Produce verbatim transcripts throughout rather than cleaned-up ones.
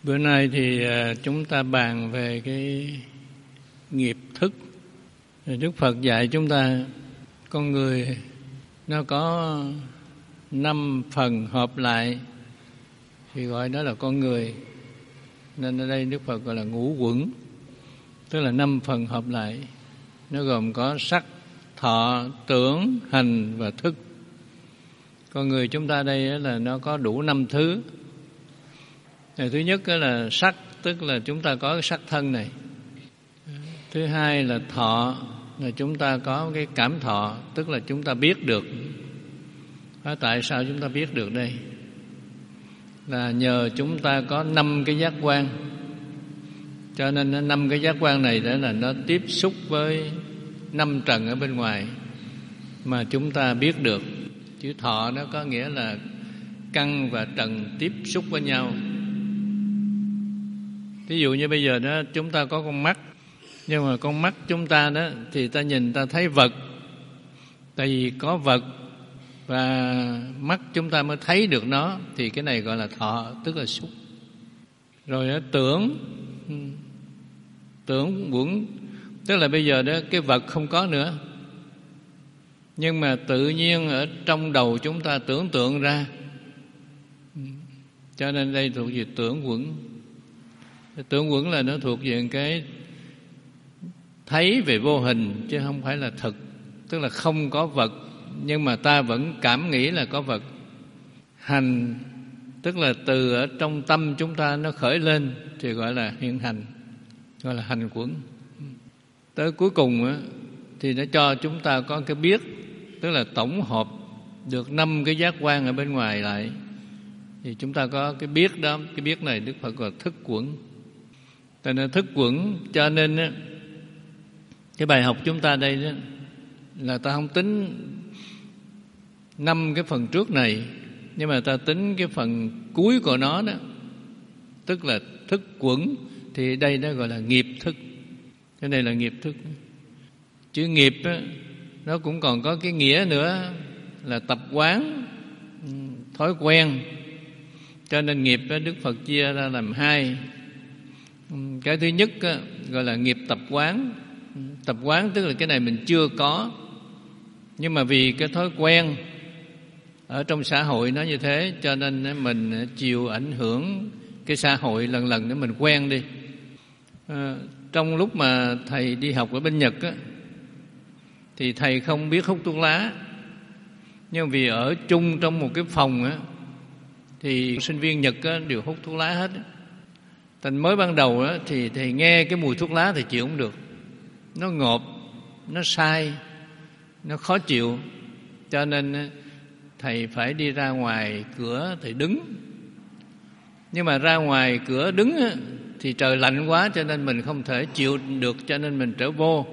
Bữa nay thì chúng ta bàn về cái nghiệp thức. Đức Phật dạy chúng ta con người nó có năm phần hợp lại thì gọi đó là con người. Nên ở đây Đức Phật gọi là ngũ uẩn, tức là năm phần hợp lại. Nó gồm có sắc, thọ, tưởng, hành và thức. Con người chúng ta đây là nó có đủ năm thứ. Thứ nhất là sắc, tức là chúng ta có cái sắc thân này. Thứ hai là thọ, là chúng ta có cái cảm thọ, tức là chúng ta biết được. Tại sao chúng ta biết được đây? Là nhờ chúng ta có năm cái giác quan. Cho nên năm cái giác quan này đó là nó tiếp xúc với năm trần ở bên ngoài mà chúng ta biết được. Chữ thọ nó có nghĩa là căn và trần tiếp xúc với nhau. Ví dụ như bây giờ đó chúng ta có con mắt, nhưng mà con mắt chúng ta đó thì ta nhìn ta thấy vật. Tại vì có vật và mắt chúng ta mới thấy được nó, thì cái này gọi là thọ, tức là xúc. Rồi đó, tưởng tưởng uẩn, tức là bây giờ đó cái vật không có nữa, nhưng mà tự nhiên ở trong đầu chúng ta tưởng tượng ra, cho nên đây thuộc về tưởng uẩn. Tưởng uẩn là nó thuộc về cái thấy về vô hình chứ không phải là thực, tức là không có vật nhưng mà ta vẫn cảm nghĩ là có vật. Hành tức là từ ở trong tâm chúng ta nó khởi lên thì gọi là hiện hành, gọi là hành uẩn. Tới cuối cùng á, thì nó cho chúng ta có cái biết, tức là tổng hợp được năm cái giác quan ở bên ngoài lại, thì chúng ta có cái biết đó. Cái biết này Đức Phật gọi là thức uẩn. Tại nên thức uẩn, cho nên á, cái bài học chúng ta đây đó, là ta không tính năm cái phần trước này, nhưng mà ta tính cái phần cuối của nó đó, tức là thức uẩn, thì đây nó gọi là nghiệp thức. Cái này là nghiệp thức. Chữ nghiệp á, nó cũng còn có cái nghĩa nữa là tập quán, thói quen. Cho nên nghiệp á, Đức Phật chia ra làm hai. Cái thứ nhất á, gọi là nghiệp tập quán. Tập quán tức là cái này mình chưa có, nhưng mà vì cái thói quen ở trong xã hội nó như thế, cho nên mình chịu ảnh hưởng cái xã hội lần lần để mình quen đi. À, trong lúc mà thầy đi học ở bên Nhật á, thì thầy không biết hút thuốc lá, nhưng vì ở chung trong một cái phòng á, thì sinh viên Nhật á, đều hút thuốc lá hết. Thành mới ban đầu á, thì thầy nghe cái mùi thuốc lá thì chịu không được, nó ngộp, nó sai, nó khó chịu. Cho nên thầy phải đi ra ngoài cửa thầy đứng. Nhưng mà ra ngoài cửa đứng á, thì trời lạnh quá, cho nên mình không thể chịu được, cho nên mình trở vô.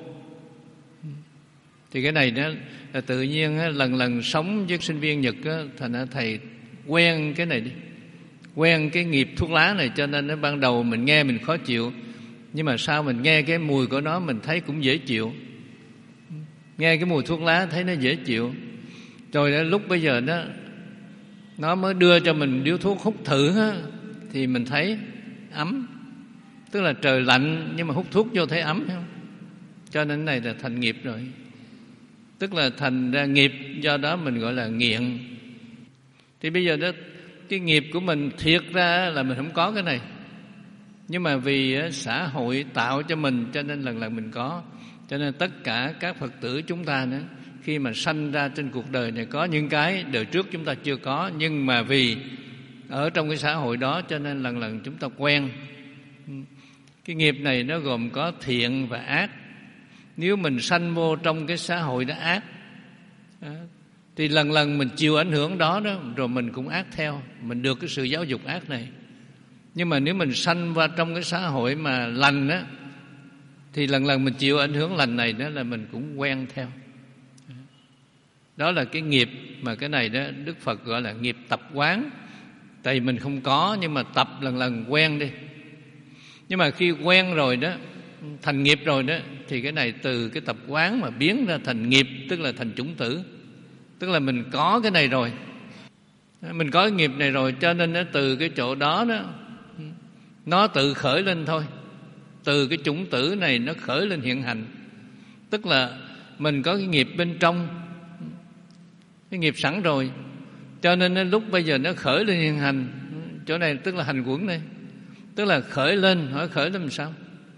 Thì cái này đó là tự nhiên á, lần lần sống với sinh viên Nhật á, thành ra thầy quen cái này đi, quen cái nghiệp thuốc lá này. Cho nên nó ban đầu mình nghe mình khó chịu, nhưng mà sau mình nghe cái mùi của nó mình thấy cũng dễ chịu. Nghe cái mùi thuốc lá thấy nó dễ chịu. Rồi đó, lúc bây giờ đó nó mới đưa cho mình điếu thuốc hút thử á, thì mình thấy ấm. Tức là trời lạnh nhưng mà hút thuốc vô thấy ấm, không? Cho nên này là thành nghiệp rồi. Tức là thành ra nghiệp, do đó mình gọi là nghiện. Thì bây giờ đó cái nghiệp của mình thiệt ra là mình không có cái này, nhưng mà vì xã hội tạo cho mình, cho nên lần lần mình có. Cho nên tất cả các Phật tử chúng ta nữa, khi mà sanh ra trên cuộc đời này, có những cái đời trước chúng ta chưa có, nhưng mà vì ở trong cái xã hội đó, cho nên lần lần chúng ta quen. Cái nghiệp này nó gồm có thiện và ác. Nếu mình sanh vô trong cái xã hội đó ác, thì lần lần mình chịu ảnh hưởng đó, đó rồi mình cũng ác theo, mình được cái sự giáo dục ác này. Nhưng mà nếu mình sanh vào trong cái xã hội mà lành á, thì lần lần mình chịu ảnh hưởng lành này, đó là mình cũng quen theo. Đó là cái nghiệp mà cái này đó Đức Phật gọi là nghiệp tập quán. Tại vì mình không có, nhưng mà tập lần lần quen đi. Nhưng mà khi quen rồi đó, thành nghiệp rồi đó, thì cái này từ cái tập quán mà biến ra thành nghiệp, tức là thành chủng tử. Tức là mình có cái này rồi, mình có cái nghiệp này rồi, cho nên nó từ cái chỗ đó đó Nó tự khởi lên thôi. Từ cái chủng tử này nó khởi lên hiện hành. Tức là mình có cái nghiệp bên trong, cái nghiệp sẵn rồi, cho nên lúc bây giờ nó khởi lên hiện hành. Chỗ này tức là hành quẩn đây. Tức là khởi lên. Hỏi khởi lên làm sao?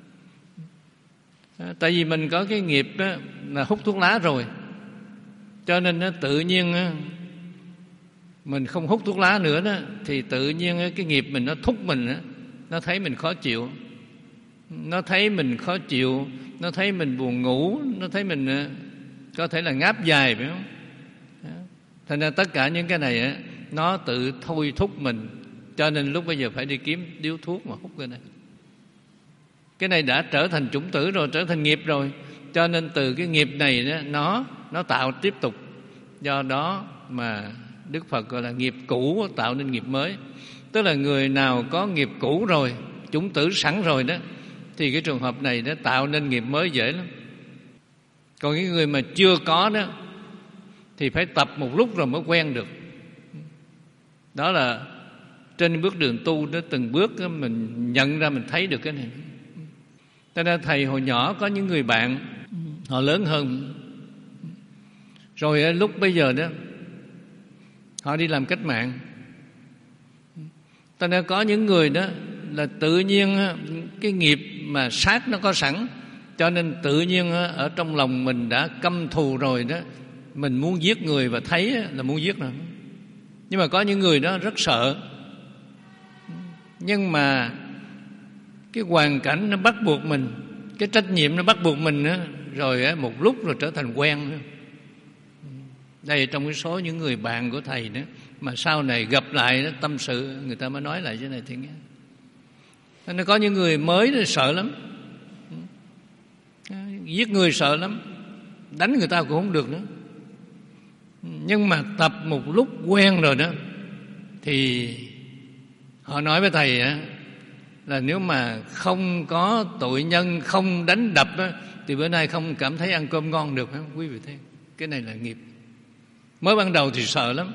Tại vì mình có cái nghiệp đó, là hút thuốc lá rồi, cho nên nó tự nhiên đó, mình không hút thuốc lá nữa đó, thì tự nhiên đó, cái nghiệp mình nó thúc mình đó, nó thấy mình khó chịu, nó thấy mình khó chịu, nó thấy mình buồn ngủ, nó thấy mình có thể là ngáp dài, phải không? Thành ra tất cả những cái này đó, nó tự thôi thúc mình, cho nên lúc bây giờ phải đi kiếm điếu thuốc mà hút cái này. Cái này đã trở thành chủng tử rồi, trở thành nghiệp rồi, cho nên từ cái nghiệp này đó, nó nó tạo tiếp tục. Do đó mà Đức Phật gọi là nghiệp cũ tạo nên nghiệp mới. Tức là người nào có nghiệp cũ rồi, chủng tử sẵn rồi đó, thì cái trường hợp này nó tạo nên nghiệp mới dễ lắm. Còn cái người mà chưa có đó thì phải tập một lúc rồi mới quen được. Đó là trên bước đường tu đó, từng bước đó, mình nhận ra, mình thấy được cái này. Cho nên thầy hồi nhỏ có những người bạn họ lớn hơn, rồi lúc bây giờ đó họ đi làm cách mạng. Cho nên có những người đó là tự nhiên cái nghiệp mà sát nó có sẵn, cho nên tự nhiên ở trong lòng mình đã căm thù rồi đó, mình muốn giết người và thấy là muốn giết rồi. Nhưng mà có những người đó rất sợ, nhưng mà cái hoàn cảnh nó bắt buộc mình, cái trách nhiệm nó bắt buộc mình đó, rồi một lúc rồi trở thành quen đó. Đây trong cái số những người bạn của thầy đó, mà sau này gặp lại đó, tâm sự người ta mới nói lại cái này thì nghe. Nó có những người mới đó, sợ lắm, giết người sợ lắm, đánh người ta cũng không được nữa. Nhưng mà tập một lúc quen rồi đó, thì họ nói với thầy á, là nếu mà không có tội nhân, không đánh đập á, thì bữa nay không cảm thấy ăn cơm ngon được, không quý vị thấy? Cái này là nghiệp. Mới ban đầu thì sợ lắm,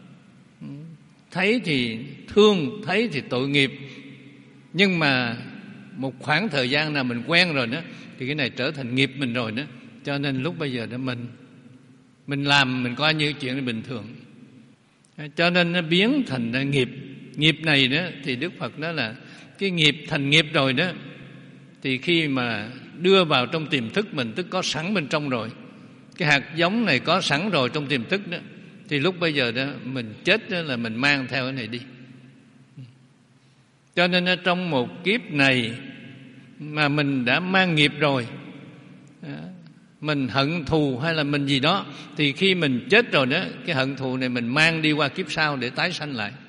thấy thì thương, thấy thì tội nghiệp, nhưng mà một khoảng thời gian nào mình quen rồi đó, thì cái này trở thành nghiệp mình rồi đó. Cho nên lúc bây giờ đó mình mình làm, mình coi như chuyện bình thường, cho nên nó biến thành ra nghiệp. Nghiệp này đó thì Đức Phật nói là cái nghiệp thành nghiệp rồi đó, thì khi mà đưa vào trong tiềm thức mình, tức có sẵn bên trong rồi, cái hạt giống này có sẵn rồi trong tiềm thức đó, thì lúc bây giờ đó mình chết đó là mình mang theo cái này đi. Cho nên trong một kiếp này mà mình đã mang nghiệp rồi, mình hận thù hay là mình gì đó, thì khi mình chết rồi đó, cái hận thù này mình mang đi qua kiếp sau để tái sanh lại.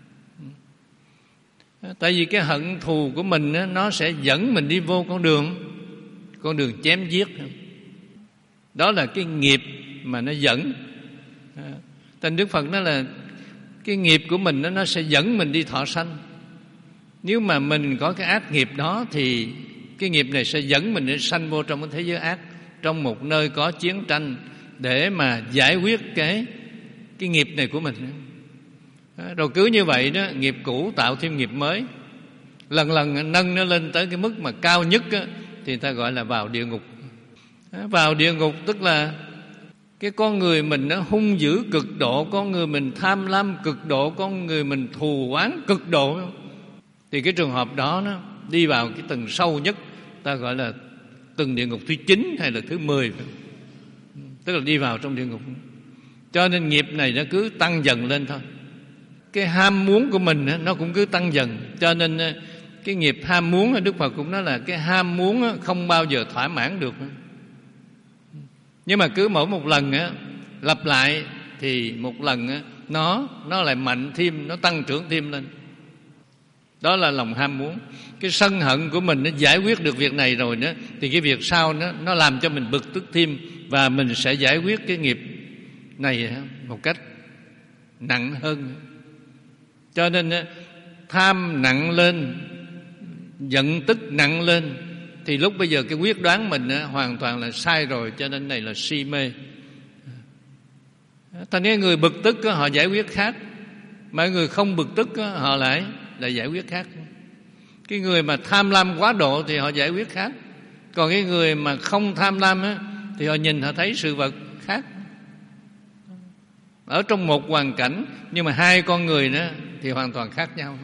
Tại vì cái hận thù của mình đó, nó sẽ dẫn mình đi vô con đường Con đường chém giết. Đó là cái nghiệp mà nó dẫn. Thành Đức Phật nói là cái nghiệp của mình đó, nó sẽ dẫn mình đi thọ sanh. Nếu mà mình có cái ác nghiệp đó, thì cái nghiệp này sẽ dẫn mình để sanh vô trong cái thế giới ác, trong một nơi có chiến tranh, để mà giải quyết cái cái nghiệp này của mình. Rồi cứ như vậy đó, nghiệp cũ tạo thêm nghiệp mới, lần lần nâng nó lên tới cái mức mà cao nhất đó, thì ta gọi là vào địa ngục. Vào địa ngục tức là cái con người mình nó hung dữ cực độ, con người mình tham lam cực độ, con người mình thù oán cực độ, thì cái trường hợp đó nó đi vào cái tầng sâu nhất, ta gọi là tầng địa ngục thứ chín hay là thứ mười, tức là đi vào trong địa ngục. Cho nên nghiệp này nó cứ tăng dần lên thôi. Cái ham muốn của mình nó cũng cứ tăng dần. Cho nên cái nghiệp ham muốn, Đức Phật cũng nói là cái ham muốn không bao giờ thỏa mãn được. Nhưng mà cứ mỗi một lần lặp lại thì một lần nó nó lại mạnh thêm, nó tăng trưởng thêm lên. Đó là lòng ham muốn. Cái sân hận của mình nó giải quyết được việc này rồi đó, thì cái việc sau nó nó làm cho mình bực tức thêm, và mình sẽ giải quyết cái nghiệp này một cách nặng hơn. Cho nên tham nặng lên, giận tức nặng lên, thì lúc bây giờ cái quyết đoán mình hoàn toàn là sai rồi. Cho nên này là si mê. Thành ra người bực tức họ giải quyết khác, mà người không bực tức họ lại là giải quyết khác. Cái người mà tham lam quá độ thì họ giải quyết khác. Còn cái người mà không tham lam á, thì họ nhìn họ thấy sự vật khác. Ở trong một hoàn cảnh, nhưng mà hai con người đó thì hoàn toàn khác nhau.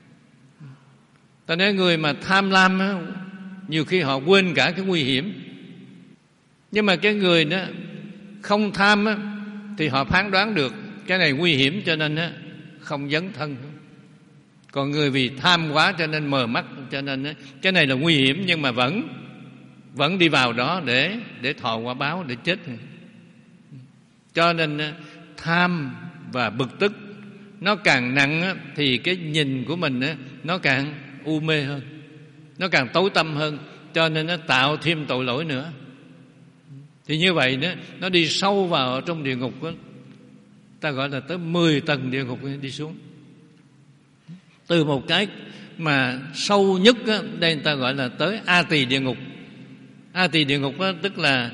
Ta nói người mà tham lam á, nhiều khi họ quên cả cái nguy hiểm. Nhưng mà cái người đó không tham á, thì họ phán đoán được cái này nguy hiểm cho nên á, không dấn thân. Còn người vì tham quá cho nên mờ mắt, cho nên á, cái này là nguy hiểm nhưng mà vẫn vẫn đi vào đó để để thọ quả báo, để chết. Cho nên á, tham và bực tức nó càng nặng á, thì cái nhìn của mình á, nó càng u mê hơn, nó càng tối tăm hơn, cho nên nó tạo thêm tội lỗi nữa. Thì như vậy đó, nó đi sâu vào trong địa ngục đó, ta gọi là tới mười tầng địa ngục đi xuống. Từ một cái mà sâu nhất đó, đây người ta gọi là tới A Tỳ địa ngục. A Tỳ địa ngục đó, tức là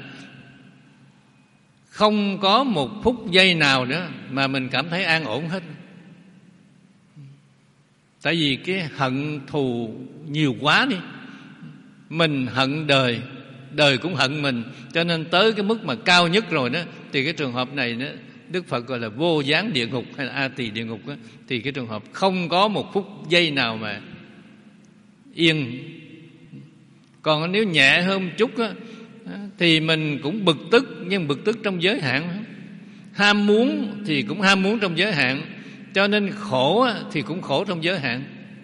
không có một phút giây nào nữa mà mình cảm thấy an ổn hết. Tại vì cái hận thù nhiều quá đi. Mình hận đời, đời cũng hận mình, cho nên tới cái mức mà cao nhất rồi đó, thì cái trường hợp này đó, Đức Phật gọi là vô gián địa ngục hay là A Tỳ địa ngục đó, thì cái trường hợp không có một phút giây nào mà yên. Còn nếu nhẹ hơn một chút đó, thì mình cũng bực tức, nhưng bực tức trong giới hạn. Ham muốn thì cũng ham muốn trong giới hạn, cho nên khổ thì cũng khổ trong giới hạn.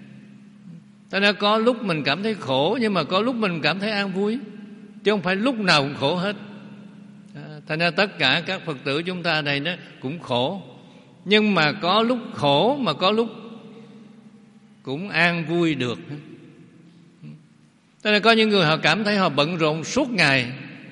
Cho nên có lúc mình cảm thấy khổ, nhưng mà có lúc mình cảm thấy an vui, chứ không phải lúc nào cũng khổ hết. Thành ra tất cả các Phật tử chúng ta này đó cũng khổ, nhưng mà có lúc khổ mà có lúc cũng an vui được. Cho nên có những người họ cảm thấy họ bận rộn suốt ngày,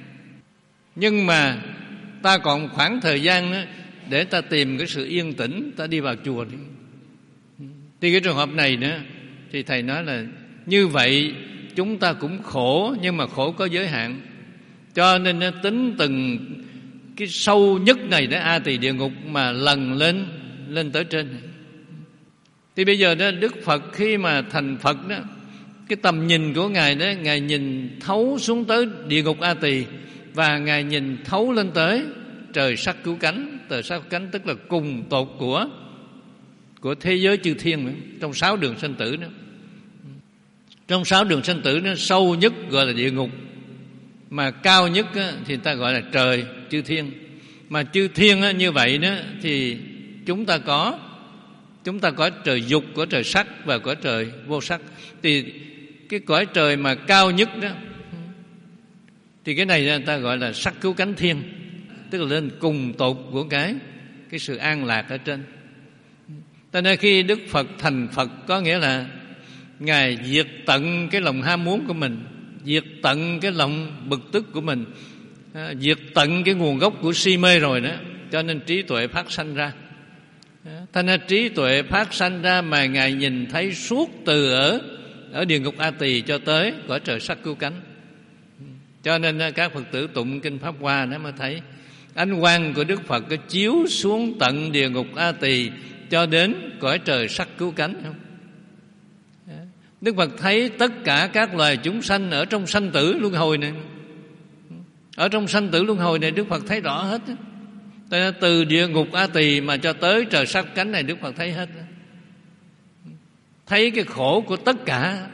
nhưng mà ta còn khoảng thời gian đó để ta tìm cái sự yên tĩnh, ta đi vào chùa đi. Thì cái trường hợp này nữa thì thầy nói là như vậy chúng ta cũng khổ, nhưng mà khổ có giới hạn. Cho nên nó tính từng cái sâu nhất này đó, A Tỳ địa ngục mà lần lên lên tới trên. Thì bây giờ đó Đức Phật khi mà thành Phật đó, cái tầm nhìn của Ngài đó, Ngài nhìn thấu xuống tới địa ngục A Tỳ, và Ngài nhìn thấu lên tới trời sắc cứu cánh. Trời sắc cứu cánh tức là cùng tột của của thế giới chư thiên nữa, trong sáu đường sanh tử đó. Trong sáu đường sanh tử nó sâu nhất gọi là địa ngục, mà cao nhất á, thì ta gọi là trời chư thiên. Mà chư thiên á, như vậy đó thì chúng ta có chúng ta có trời dục, có trời sắc và có trời vô sắc. Thì cái cõi trời mà cao nhất đó thì cái này người ta gọi là sắc cứu cánh thiên, tức là lên cùng tột của cái cái sự an lạc ở trên. Cho nên khi Đức Phật thành Phật có nghĩa là Ngài diệt tận cái lòng ham muốn của mình, diệt tận cái lòng bực tức của mình, diệt tận cái nguồn gốc của si mê rồi đó, cho nên trí tuệ phát sanh ra. Thành ra trí tuệ phát sanh ra mà Ngài nhìn thấy suốt từ ở ở địa ngục A Tỳ cho tới cõi trời sắc cứu cánh. Cho nên các Phật tử tụng kinh Pháp Hoa đó mới thấy ánh quang của Đức Phật có chiếu xuống tận địa ngục A Tỳ cho đến cõi trời sắc cứu cánh không? Đức Phật thấy tất cả các loài chúng sanh ở trong sanh tử luân hồi này, ở trong sanh tử luân hồi này Đức Phật thấy rõ hết. Từ địa ngục A Tỳ mà cho tới trời sắc cánh này Đức Phật thấy hết, thấy cái khổ của tất cả.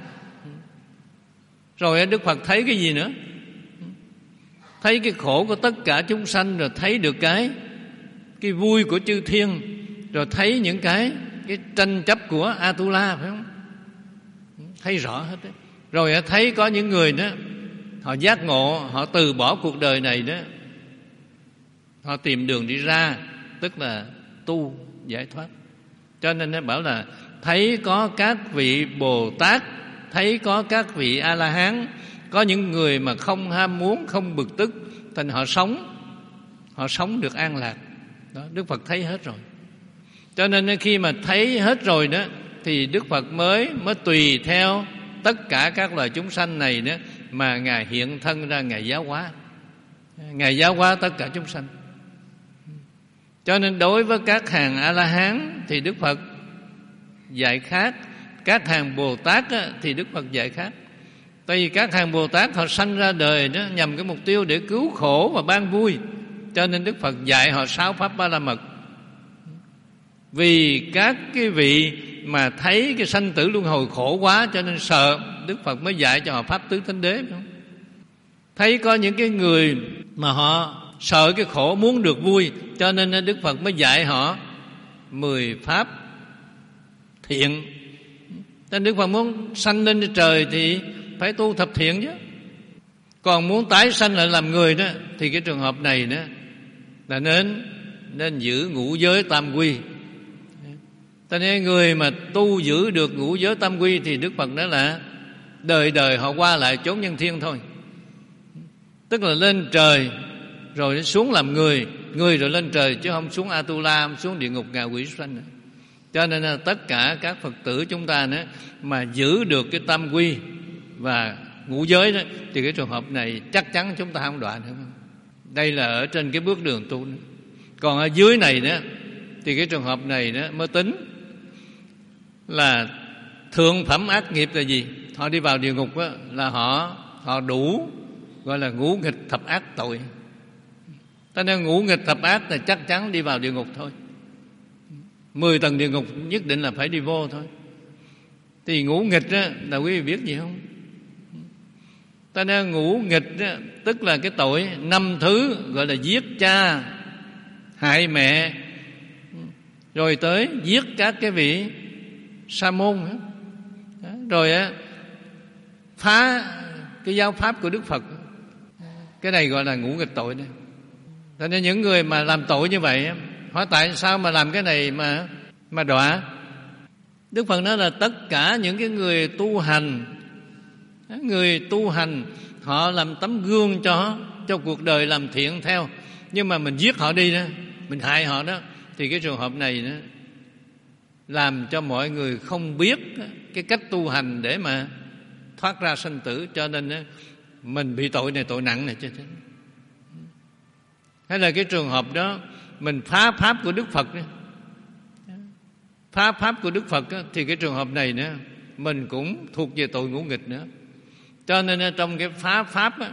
Rồi Đức Phật thấy cái gì nữa? Thấy cái khổ của tất cả chúng sanh, rồi thấy được cái cái vui của chư thiên, rồi thấy những cái cái tranh chấp của Atula, phải không? Thấy rõ hết đấy. Rồi thấy có những người đó họ giác ngộ, họ từ bỏ cuộc đời này đó, họ tìm đường đi ra, tức là tu giải thoát. Cho nên nó bảo là thấy có các vị Bồ Tát, thấy có các vị A-la-hán, có những người mà không ham muốn, không bực tức, thành họ sống, họ sống được an lạc. Đó, Đức Phật thấy hết rồi. Cho nên khi mà thấy hết rồi đó, thì Đức Phật mới mới tùy theo tất cả các loài chúng sanh này đó mà Ngài hiện thân ra, Ngài giáo hóa, Ngài giáo hóa tất cả chúng sanh. Cho nên đối với các hàng A-la-hán thì Đức Phật dạy khác, Các hàng Bồ Tát á, thì Đức Phật dạy khác. Tại vì các hàng Bồ Tát họ sanh ra đời đó nhằm cái mục tiêu để cứu khổ và ban vui, cho nên Đức Phật dạy họ sáu pháp ba la mật. Vì các cái vị mà thấy cái sanh tử luân hồi khổ quá cho nên sợ, Đức Phật mới dạy cho họ pháp tứ thánh đế. Thấy có những cái người mà họ sợ cái khổ muốn được vui, cho nên Đức Phật mới dạy họ mười pháp thiện. Nên Đức Phật muốn sanh lên trên trời thì phải tu thập thiện chứ. Còn muốn tái sanh lại làm người đó thì cái trường hợp này đó là nên nên giữ ngũ giới tam quy. Cho nên người mà tu giữ được ngũ giới tam quy thì Đức Phật nói là đời đời họ qua lại chốn nhân thiên thôi. Tức là lên trời rồi xuống làm người, người rồi lên trời, chứ không xuống Atula, không xuống địa ngục ngạ quỷ sanh nữa. Cho nên là tất cả các Phật tử chúng ta nữa mà giữ được cái tam quy và ngũ giới đó, thì cái trường hợp này chắc chắn chúng ta không đọa nữa. Đây là ở trên cái bước đường tu nữa. Còn ở dưới này nữa thì cái trường hợp này đó mới tính là thượng phẩm ác nghiệp là gì? Họ đi vào địa ngục đó, là họ họ đủ gọi là ngũ nghịch thập ác tội. Cho nên ngũ nghịch thập ác là chắc chắn đi vào địa ngục thôi. Mười tầng địa ngục nhất định là phải đi vô thôi. Thì ngũ nghịch đó, là quý vị biết gì không? Cho nên ngũ nghịch đó, tức là cái tội năm thứ, gọi là giết cha, hại mẹ, rồi tới giết các cái vị sa môn, rồi phá cái giáo pháp của Đức Phật. Cái này gọi là ngũ nghịch tội đấy. Cho nên những người mà làm tội như vậy, hỏi tại sao mà làm cái này mà mà đọa? Đức Phật nói là tất cả những cái người tu hành, người tu hành họ làm tấm gương cho cho cuộc đời làm thiện theo, nhưng mà mình giết họ đi đó, mình hại họ đó, thì cái trường hợp này đó làm cho mọi người không biết cái cách tu hành để mà thoát ra sanh tử, cho nên đó, mình bị tội này tội nặng này chứ. Hay là cái trường hợp đó mình phá pháp của Đức Phật đó, phá pháp của Đức Phật đó, thì cái trường hợp này nữa mình cũng thuộc về tội ngũ nghịch nữa. Cho nên trong cái phá pháp đó,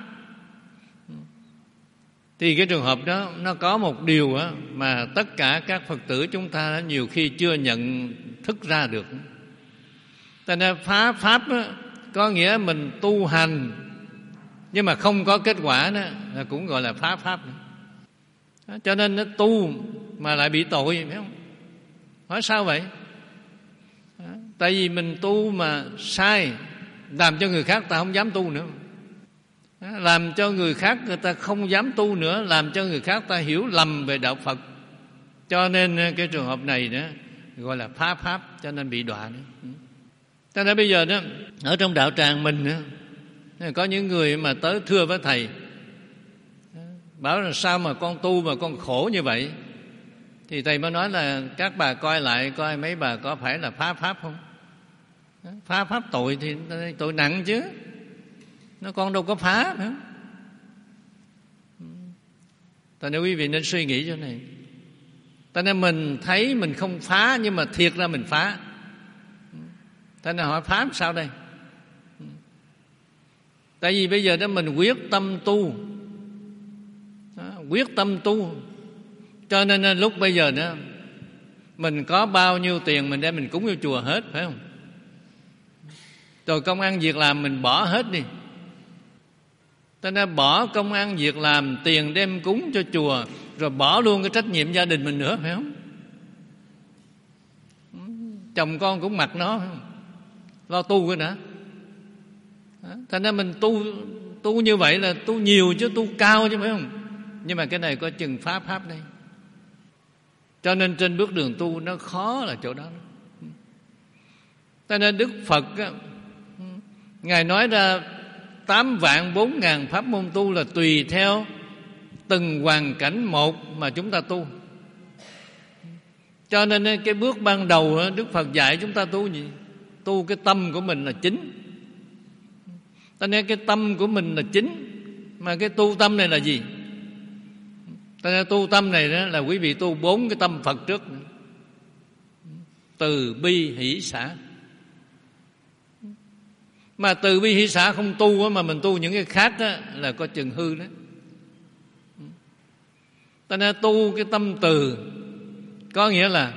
thì cái trường hợp đó nó có một điều đó, mà tất cả các Phật tử chúng ta nhiều khi chưa nhận thức ra được. Cho nên phá pháp đó, có nghĩa mình tu hành nhưng mà không có kết quả đó, là cũng gọi là phá pháp nữa. Cho nên nó tu mà lại bị tội, phải không? Hỏi sao vậy? Tại vì mình tu mà sai, làm cho người khác ta không dám tu nữa, làm cho người khác người ta không dám tu nữa, làm cho người khác ta hiểu lầm về đạo Phật. Cho nên cái trường hợp này đó gọi là phá pháp, cho nên bị đọa nữa. Cho nên bây giờ đó ở trong đạo tràng mình nữa, có những người mà tới thưa với thầy, bảo là sao mà con tu mà con khổ như vậy, thì thầy mới nói là các bà coi lại coi mấy bà có phải là phá pháp không? Phá pháp tội thì tội nặng chứ, nó con đâu có phá nữa. Tại nên quý vị nên suy nghĩ chỗ này. Tại nên mình thấy mình không phá, nhưng mà thiệt ra mình phá. Tại nên hỏi phá sao đây? Tại vì bây giờ đó mình quyết tâm tu, quyết tâm tu, cho nên lúc bây giờ đó mình có bao nhiêu tiền mình đem mình cúng vô chùa hết, phải không? Rồi công ăn việc làm mình bỏ hết đi. Cho nên bỏ công ăn việc làm, tiền đem cúng cho chùa, rồi bỏ luôn cái trách nhiệm gia đình mình nữa, phải không? Chồng con cũng mặc nó, phải không? Lo tu cái đã. Thành ra mình tu tu như vậy là tu nhiều chứ, tu cao chứ, phải không? Nhưng mà cái này có chừng phá pháp đây. Cho nên trên bước đường tu nó khó là chỗ đó. Cho nên Đức Phật Ngài nói ra tám vạn bốn ngàn pháp môn tu là tùy theo từng hoàn cảnh một mà chúng ta tu. Cho nên cái bước ban đầu Đức Phật dạy chúng ta tu gì? Tu cái tâm của mình là chính. Cho nên cái tâm của mình là chính. Mà cái tu tâm này là gì? Cho nên tu tâm này đó là quý vị tu bốn cái tâm Phật trước. Từ bi hỷ xả. Mà từ bi hỷ xã không tu mà mình tu những cái khác đó, là có chừng hư đó. Ta nên tu cái tâm từ, có nghĩa là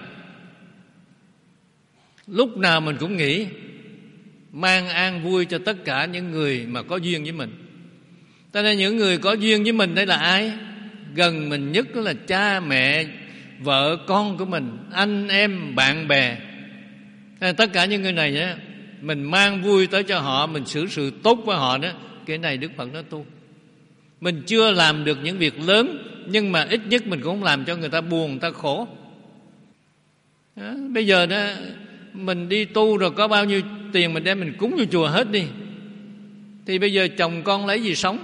lúc nào mình cũng nghĩ mang an vui cho tất cả những người mà có duyên với mình. Ta nên những người có duyên với mình đây là ai? Gần mình nhất là cha mẹ, vợ con của mình, anh em, bạn bè. Tất cả những người này á, mình mang vui tới cho họ, mình xử sự tốt với họ đó, cái này Đức Phật nói tu. Mình chưa làm được những việc lớn, nhưng mà ít nhất mình cũng không làm cho người ta buồn, người ta khổ đó. Bây giờ đó mình đi tu rồi có bao nhiêu tiền mình đem mình cúng vô chùa hết đi, thì bây giờ chồng con lấy gì sống?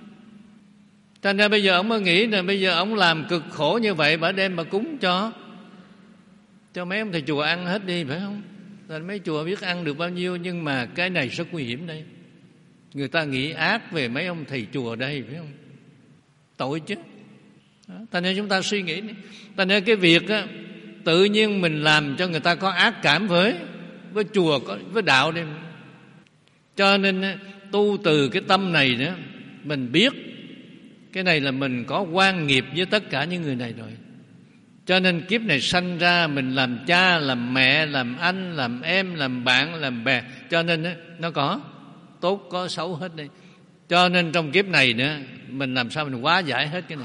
Cho nên bây giờ ông mới nghĩ là bây giờ ông làm cực khổ như vậy, bà đem bà cúng cho cho mấy ông thầy chùa ăn hết đi, phải không? Rồi mấy chùa biết ăn được bao nhiêu, nhưng mà cái này rất nguy hiểm đây. Người ta nghĩ ác về mấy ông thầy chùa đây, phải không? Tội chứ. Thành nên chúng ta suy nghĩ đi. Thành nên cái việc á, tự nhiên mình làm cho người ta có ác cảm với với chùa, với đạo đây. Cho nên tu từ cái tâm này nữa, mình biết cái này là mình có oan nghiệp với tất cả những người này rồi. Cho nên kiếp này sanh ra mình làm cha, làm mẹ, làm anh, làm em, làm bạn, làm bè. Cho nên nó có tốt có xấu hết đây. Cho nên trong kiếp này nữa, mình làm sao mình hóa giải hết cái này.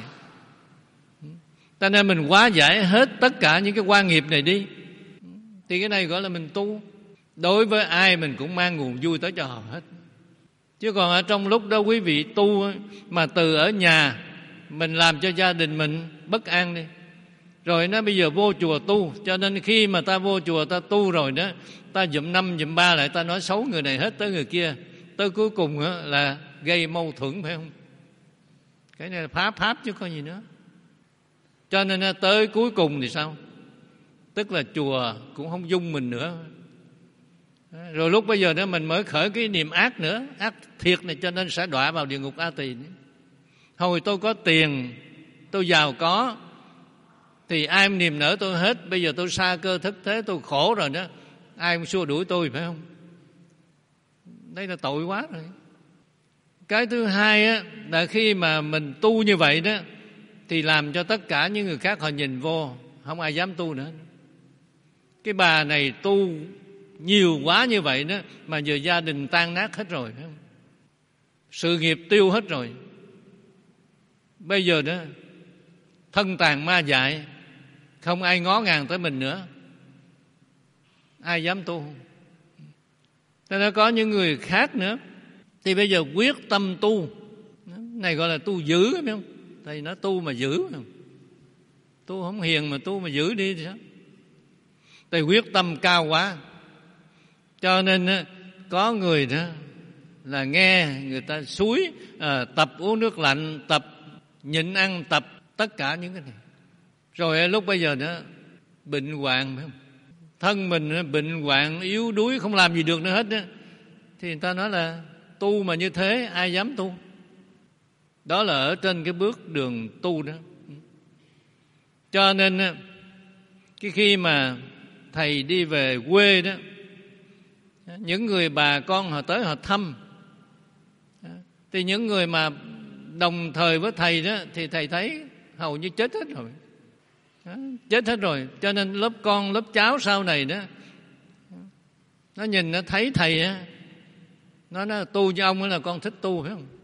Cho nên mình hóa giải hết tất cả những cái oan nghiệp này đi, thì cái này gọi là mình tu. Đối với ai mình cũng mang nguồn vui tới cho họ hết. Chứ còn ở trong lúc đó quý vị tu mà từ ở nhà mình làm cho gia đình mình bất an đi, rồi nó bây giờ vô chùa tu. Cho nên khi mà ta vô chùa ta tu rồi đó, ta dụm năm dụm ba lại, ta nói xấu người này hết tới người kia, tới cuối cùng là gây mâu thuẫn, phải không? Cái này là pháp pháp chứ có gì nữa. Cho nên tới cuối cùng thì sao? Tức là chùa cũng không dung mình nữa. Rồi lúc bây giờ đó mình mới khởi cái niệm ác nữa, ác thiệt này, cho nên sẽ đọa vào địa ngục A Tỳ nữa. Hồi tôi có tiền, tôi giàu có, thì ai cũng niềm nở tôi hết. Bây giờ tôi sa cơ thất thế, tôi khổ rồi đó, ai cũng xua đuổi tôi, phải không? Đây là tội quá rồi. Cái thứ hai á, là khi mà mình tu như vậy đó, thì làm cho tất cả những người khác họ nhìn vô, không ai dám tu nữa. Cái bà này tu nhiều quá như vậy đó, mà giờ gia đình tan nát hết rồi, phải không? Sự nghiệp tiêu hết rồi. Bây giờ đó thân tàn ma dại, không ai ngó ngàng tới mình nữa, ai dám tu. Cho nên có những người khác nữa, thì bây giờ quyết tâm tu, này gọi là tu giữ, phải không? Thầy nói tu mà giữ, tu không hiền mà tu mà giữ đi thì sao? Thầy quyết tâm cao quá. Cho nên có người đó là nghe người ta xúi, à, tập uống nước lạnh, tập nhịn ăn, tập tất cả những cái này. Rồi lúc bây giờ đó bệnh hoạn, phải không? Thân mình bệnh hoạn, yếu đuối, không làm gì được nữa hết đó. Thì người ta nói là tu mà như thế ai dám tu. Đó là ở trên cái bước đường tu đó. Cho nên cái khi mà thầy đi về quê đó, những người bà con họ tới họ thăm, thì những người mà đồng thời với thầy đó, thì thầy thấy hầu như chết hết rồi. Chết hết rồi. Cho nên lớp con lớp cháu sau này đó, nó nhìn nó thấy thầy á, nó nói tu với ông là con thích tu, phải không?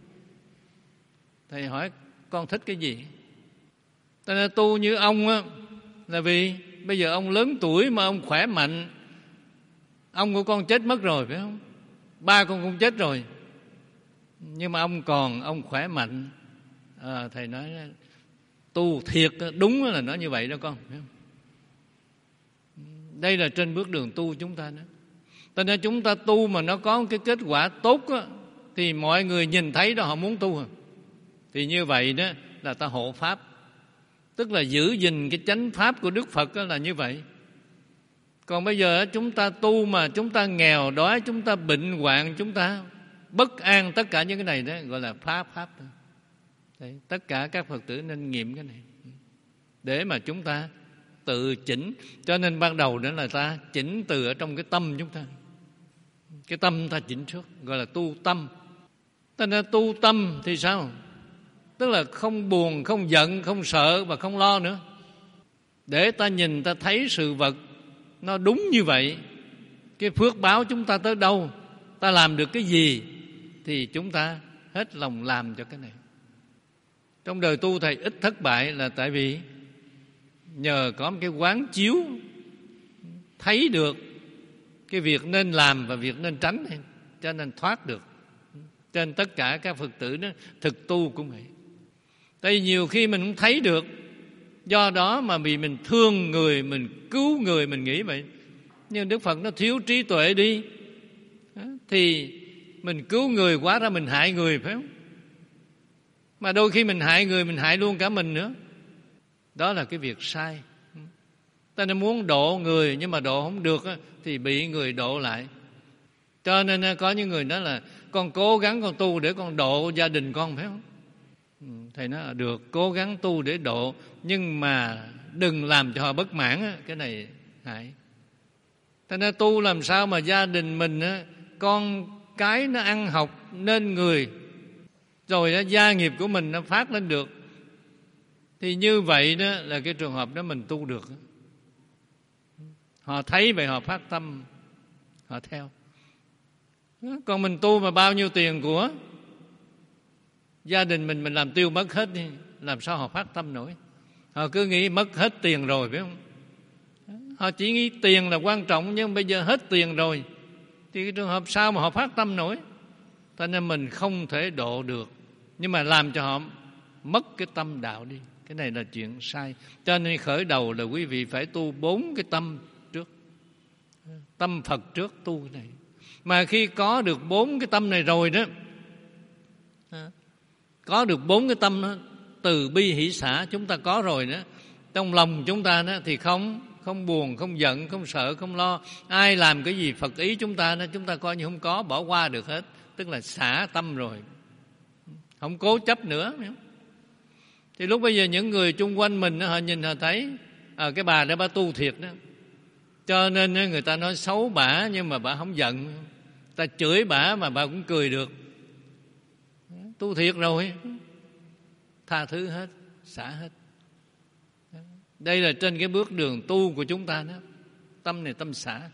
Thầy hỏi con thích cái gì? Cho nên tu như ông á, là vì bây giờ ông lớn tuổi mà ông khỏe mạnh. Ông của con chết mất rồi, phải không? Ba con cũng chết rồi, nhưng mà ông còn, ông khỏe mạnh. À, thầy nói tu thiệt, đúng là nó như vậy đó con, phải không? Đây là trên bước đường tu chúng ta đó. Cho nên chúng ta tu mà nó có cái kết quả tốt á, thì mọi người nhìn thấy đó họ muốn tu. Thì như vậy đó là ta hộ pháp, tức là giữ gìn cái chánh pháp của Đức Phật đó, là như vậy. Còn bây giờ chúng ta tu mà chúng ta nghèo đói, chúng ta bệnh hoạn, chúng ta bất an, tất cả những cái này đó gọi là phá pháp. Đấy, tất cả các Phật tử nên nghiệm cái này để mà chúng ta tự chỉnh. Cho nên ban đầu đó là ta chỉnh từ ở trong cái tâm chúng ta. Cái tâm ta chỉnh trước, gọi là tu tâm. Ta nên tu tâm thì sao? Tức là không buồn, không giận, không sợ và không lo nữa. Để ta nhìn, ta thấy sự vật nó đúng như vậy. Cái phước báo chúng ta tới đâu, ta làm được cái gì, thì chúng ta hết lòng làm cho cái này. Trong đời tu thầy ít thất bại là tại vì nhờ có một cái quán chiếu, thấy được cái việc nên làm và việc nên tránh, cho nên thoát được. Cho nên tất cả các Phật tử đó thực tu cũng vậy. Tại vì nhiều khi mình không thấy được, do đó mà vì mình thương người, mình cứu người, mình nghĩ vậy. Nhưng Đức Phật nó thiếu trí tuệ đi, thì mình cứu người quá ra mình hại người, phải không? Mà đôi khi mình hại người, mình hại luôn cả mình nữa. Đó là cái việc sai. Ta nên muốn độ người nhưng mà độ không được thì bị người độ lại. Cho nên có những người nói là con cố gắng con tu để con độ gia đình con, phải không? Thầy nói là được, cố gắng tu để độ, nhưng mà đừng làm cho họ bất mãn, cái này hại. Ta nên tu làm sao mà gia đình mình, con cái nó ăn học nên người, rồi đó, gia nghiệp của mình nó phát lên được, thì như vậy đó là cái trường hợp đó mình tu được. Họ thấy vậy họ phát tâm, họ theo. Còn mình tu mà bao nhiêu tiền của gia đình mình mình làm tiêu mất hết đi, làm sao họ phát tâm nổi? Họ cứ nghĩ mất hết tiền rồi, phải không? Họ chỉ nghĩ tiền là quan trọng, nhưng bây giờ hết tiền rồi thì cái trường hợp sao mà họ phát tâm nổi? Cho nên mình không thể độ được, nhưng mà làm cho họ mất cái tâm đạo đi. Cái này là chuyện sai. Cho nên khởi đầu là quý vị phải tu bốn cái tâm trước. Tâm Phật trước, tu cái này. Mà khi có được bốn cái tâm này rồi đó, có được bốn cái tâm đó, từ bi hỷ xả chúng ta có rồi đó, trong lòng chúng ta đó thì không không buồn, không giận, không sợ, không lo. Ai làm cái gì Phật ý chúng ta đó, chúng ta coi như không có, bỏ qua được hết. Tức là xả tâm rồi, không cố chấp nữa. Thì lúc bây giờ những người chung quanh mình họ nhìn họ thấy à, cái bà đó bà tu thiệt đó, cho nên người ta nói xấu bả nhưng mà bà không giận, ta chửi bả mà bà cũng cười được. Tu thiệt rồi, tha thứ hết, xả hết. Đây là trên cái bước đường tu của chúng ta đó. Tâm này tâm xả.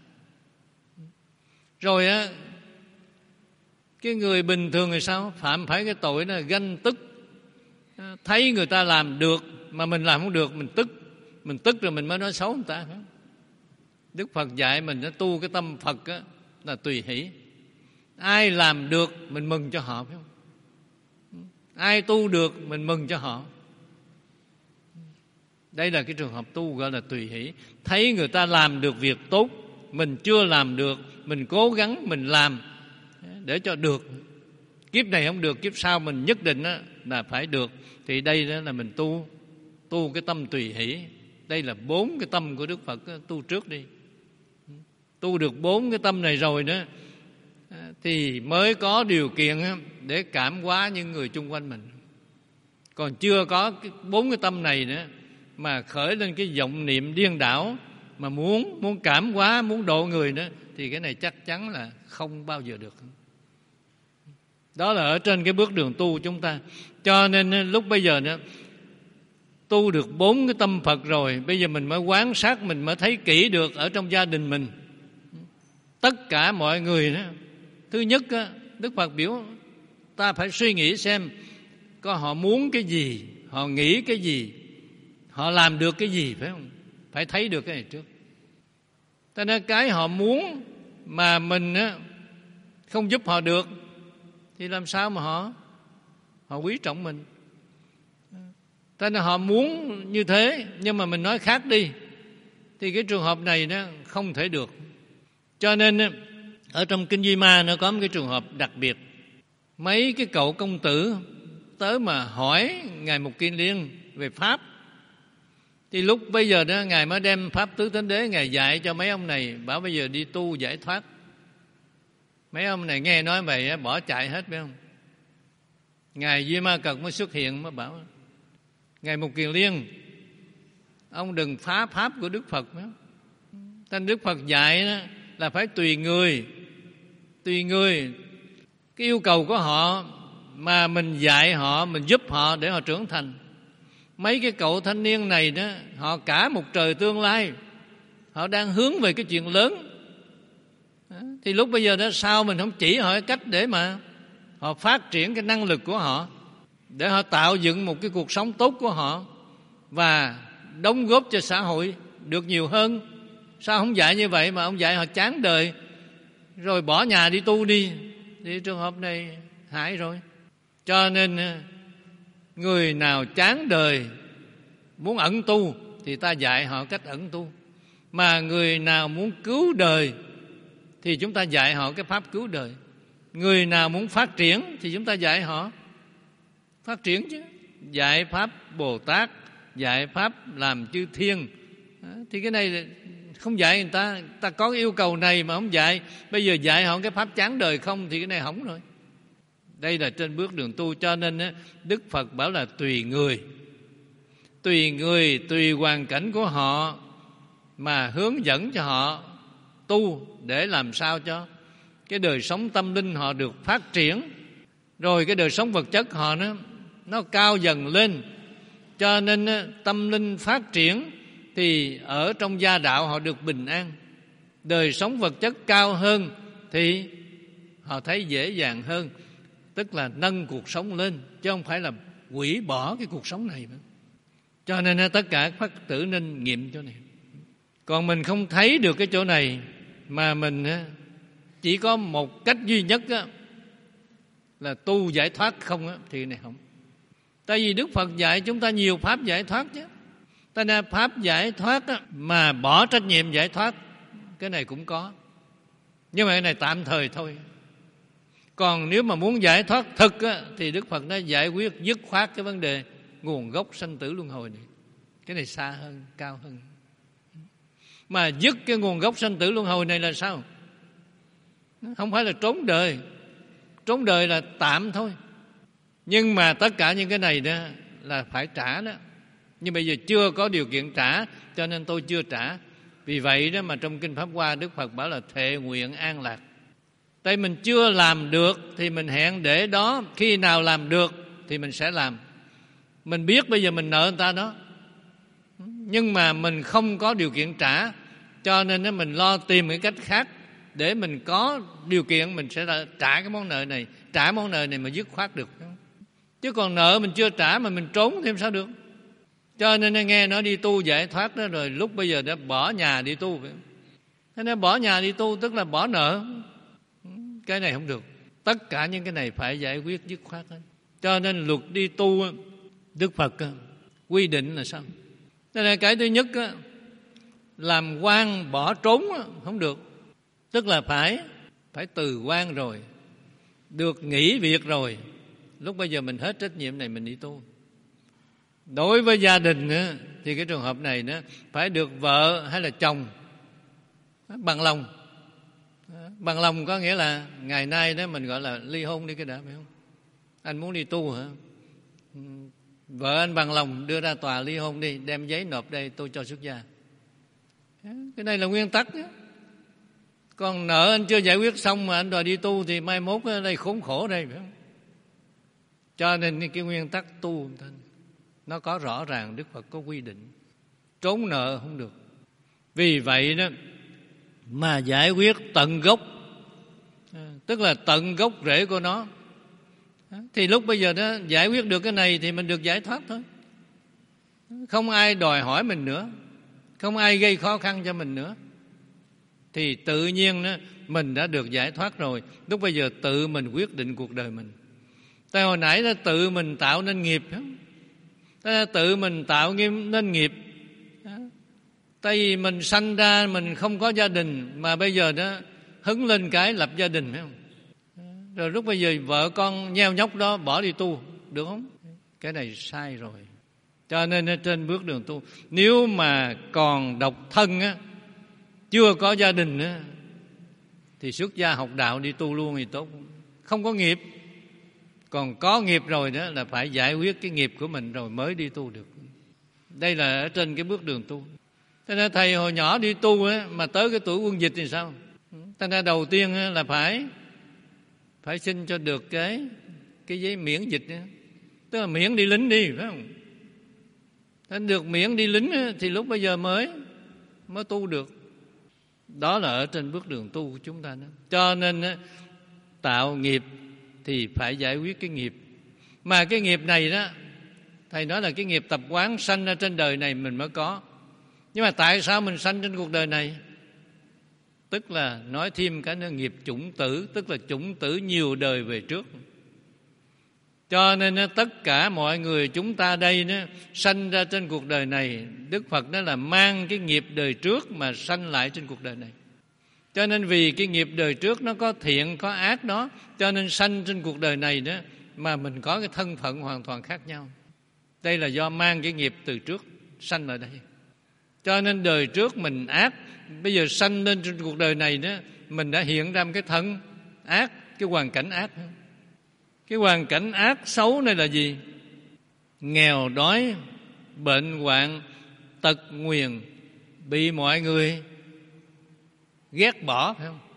Rồi á, cái người bình thường thì sao? Phạm phải cái tội là ganh tức, thấy người ta làm được mà mình làm không được, mình tức. Mình tức rồi mình mới nói xấu người ta, phải không? Đức Phật dạy mình nó tu cái tâm Phật á, là tùy hỷ. Ai làm được mình mừng cho họ, phải không? Ai tu được mình mừng cho họ. Đây là cái trường hợp tu gọi là tùy hỷ. Thấy người ta làm được việc tốt, mình chưa làm được, mình cố gắng mình làm để cho được. Kiếp này không được, kiếp sau mình nhất định là phải được. Thì đây đó là mình tu tu cái tâm tùy hỷ. Đây là bốn cái tâm của Đức Phật, tu trước đi. Tu được bốn cái tâm này rồi đó thì mới có điều kiện để cảm hóa những người chung quanh mình. Còn chưa có bốn cái tâm này nữa mà khởi lên cái vọng niệm điên đảo, mà muốn muốn cảm hóa, muốn độ người nữa, thì cái này chắc chắn là không bao giờ được. Đó là ở trên cái bước đường tu chúng ta. Cho nên lúc bây giờ nữa, tu được bốn cái tâm Phật rồi, bây giờ mình mới quan sát, mình mới thấy kỹ được ở trong gia đình mình. Tất cả mọi người đó, thứ nhất Đức Phật biểu ta phải suy nghĩ xem có họ muốn cái gì, họ nghĩ cái gì, họ làm được cái gì, phải không? Phải thấy được cái này trước. Cho nên cái họ muốn mà mình không giúp họ được thì làm sao mà họ họ quý trọng mình. Cho nên họ muốn như thế nhưng mà mình nói khác đi thì cái trường hợp này nó không thể được. Cho nên ở trong Kinh Duy Ma nó có một cái trường hợp đặc biệt. Mấy cái cậu công tử tới mà hỏi Ngài Mục Kiền Liên về Pháp. Thì lúc bây giờ đó Ngài mới đem Pháp Tứ Thánh Đế Ngài dạy cho mấy ông này, bảo bây giờ đi tu giải thoát. Mấy ông này nghe nói vậy bỏ chạy hết, phải không? Ngài Duy Ma Cật mới xuất hiện mới bảo Ngài Mục Kiền Liên, ông đừng phá Pháp của Đức Phật. Nên Đức Phật dạy đó là phải tùy người, tùy người, cái yêu cầu của họ mà mình dạy họ, mình giúp họ để họ trưởng thành. Mấy cái cậu thanh niên này đó, họ cả một trời tương lai, họ đang hướng về cái chuyện lớn. Thì lúc bây giờ đó, sao mình không chỉ họ cách để mà họ phát triển cái năng lực của họ, để họ tạo dựng một cái cuộc sống tốt của họ và đóng góp cho xã hội được nhiều hơn? Sao không dạy như vậy mà ông dạy họ chán đời rồi bỏ nhà đi tu đi? Thì trường hợp này hại rồi. Cho nên người nào chán đời muốn ẩn tu thì ta dạy họ cách ẩn tu, mà người nào muốn cứu đời thì chúng ta dạy họ cái pháp cứu đời. Người nào muốn phát triển thì chúng ta dạy họ phát triển chứ. Dạy pháp Bồ Tát, dạy pháp làm chư thiên. Thì cái này không dạy người ta, ta có cái yêu cầu này mà không dạy, bây giờ dạy họ cái pháp chán đời không thì cái này hỏng rồi. Đây là trên bước đường tu. Cho nên Đức Phật bảo là tùy người, tùy người, tùy hoàn cảnh của họ mà hướng dẫn cho họ tu, để làm sao cho cái đời sống tâm linh họ được phát triển, rồi cái đời sống vật chất họ nó, nó cao dần lên. Cho nên tâm linh phát triển thì ở trong gia đạo họ được bình an. Đời sống vật chất cao hơn thì họ thấy dễ dàng hơn, tức là nâng cuộc sống lên, chứ không phải là hủy bỏ cái cuộc sống này. Cho nên tất cả Phật tử nên nghiệm chỗ này. Còn mình không thấy được cái chỗ này, mà mình chỉ có một cách duy nhất là tu giải thoát không, thì này không. Tại vì Đức Phật dạy chúng ta nhiều pháp giải thoát chứ. Tại nên pháp giải thoát mà bỏ trách nhiệm giải thoát, cái này cũng có, nhưng mà cái này tạm thời thôi. Còn nếu mà muốn giải thoát thực á, thì Đức Phật đã giải quyết dứt khoát cái vấn đề nguồn gốc sanh tử luân hồi này. Cái này xa hơn, cao hơn. Mà dứt cái nguồn gốc sanh tử luân hồi này là sao? Không phải là trốn đời. Trốn đời là tạm thôi. Nhưng mà tất cả những cái này đó là phải trả đó. Nhưng bây giờ chưa có điều kiện trả, cho nên tôi chưa trả. Vì vậy đó mà trong Kinh Pháp Hoa, Đức Phật bảo là thệ nguyện an lạc. Tại mình chưa làm được thì mình hẹn để đó, khi nào làm được thì mình sẽ làm. Mình biết bây giờ mình nợ người ta đó, nhưng mà mình không có điều kiện trả, cho nên mình lo tìm cái cách khác để mình có điều kiện, mình sẽ trả cái món nợ này, trả món nợ này mà dứt khoát được. Chứ còn nợ mình chưa trả mà mình trốn thêm sao được? Cho nên nghe nó đi tu giải thoát đó, rồi lúc bây giờ đã bỏ nhà đi tu. Thế nên bỏ nhà đi tu tức là bỏ nợ. Cái này không được. Tất cả những cái này phải giải quyết dứt khoát hết. Cho nên luật đi tu, Đức Phật quy định là sao? Thế nên cái thứ nhất làm quan bỏ trốn không được. Tức là phải phải từ quan rồi, được nghỉ việc rồi, lúc bây giờ mình hết trách nhiệm này mình đi tu. Đối với gia đình thì cái trường hợp này phải được vợ hay là chồng bằng lòng. Bằng lòng có nghĩa là ngày nay đó mình gọi là ly hôn đi cái đã, phải không? Anh muốn đi tu hả? Vợ anh bằng lòng đưa ra tòa ly hôn đi, đem giấy nộp đây, tôi cho xuất gia. Cái này là nguyên tắc đó. Còn nợ anh chưa giải quyết xong mà anh đòi đi tu thì mai mốt ở đây khốn khổ đây, phải không? Cho nên cái nguyên tắc tu nó có rõ ràng, Đức Phật có quy định. Trốn nợ không được. Vì vậy đó mà giải quyết tận gốc, tức là tận gốc rễ của nó, thì lúc bây giờ đó giải quyết được cái này thì mình được giải thoát thôi. Không ai đòi hỏi mình nữa, không ai gây khó khăn cho mình nữa, thì tự nhiên đó mình đã được giải thoát rồi. Lúc bây giờ tự mình quyết định cuộc đời mình. Tại hồi nãy đó tự mình tạo nên nghiệp, tự mình tạo nên nghiệp. Tại vì mình sanh ra mình không có gia đình, mà bây giờ đó hứng lên cái lập gia đình, phải không? Rồi lúc bây giờ vợ con nheo nhóc đó bỏ đi tu, được không? Cái này sai rồi. Cho nên trên bước đường tu, nếu mà còn độc thân á, chưa có gia đình á, thì xuất gia học đạo đi tu luôn thì tốt. Không có nghiệp. Còn có nghiệp rồi đó là phải giải quyết cái nghiệp của mình rồi mới đi tu được. Đây là ở trên cái bước đường tu. Thế nên thầy hồi nhỏ đi tu á, mà tới cái tuổi quân dịch thì sao? Thế nên đầu tiên là phải phải xin cho được cái cái giấy miễn dịch nữa. Tức là miễn đi lính đi, phải không? Nên được miễn đi lính thì lúc bây giờ mới mới tu được. Đó là ở trên bước đường tu của chúng ta đó. Cho nên tạo nghiệp thì phải giải quyết cái nghiệp. Mà cái nghiệp này đó, Thầy nói là cái nghiệp tập quán sanh ra trên đời này mình mới có. Nhưng mà tại sao mình sanh trên cuộc đời này? Tức là nói thêm cái nữa, nghiệp chủng tử, tức là chủng tử nhiều đời về trước. Cho nên tất cả mọi người chúng ta đây đó, sanh ra trên cuộc đời này, Đức Phật đó là mang cái nghiệp đời trước mà sanh lại trên cuộc đời này. Cho nên vì cái nghiệp đời trước nó có thiện có ác đó, cho nên sanh trên cuộc đời này đó mà mình có cái thân phận hoàn toàn khác nhau. Đây là do mang cái nghiệp từ trước sanh ở đây. Cho nên đời trước mình ác, bây giờ sanh lên trên cuộc đời này đó, mình đã hiện ra một cái thân ác, cái hoàn cảnh ác. Cái hoàn cảnh ác xấu này là gì? Nghèo đói, bệnh hoạn, tật nguyền, bị mọi người ghét bỏ, phải không?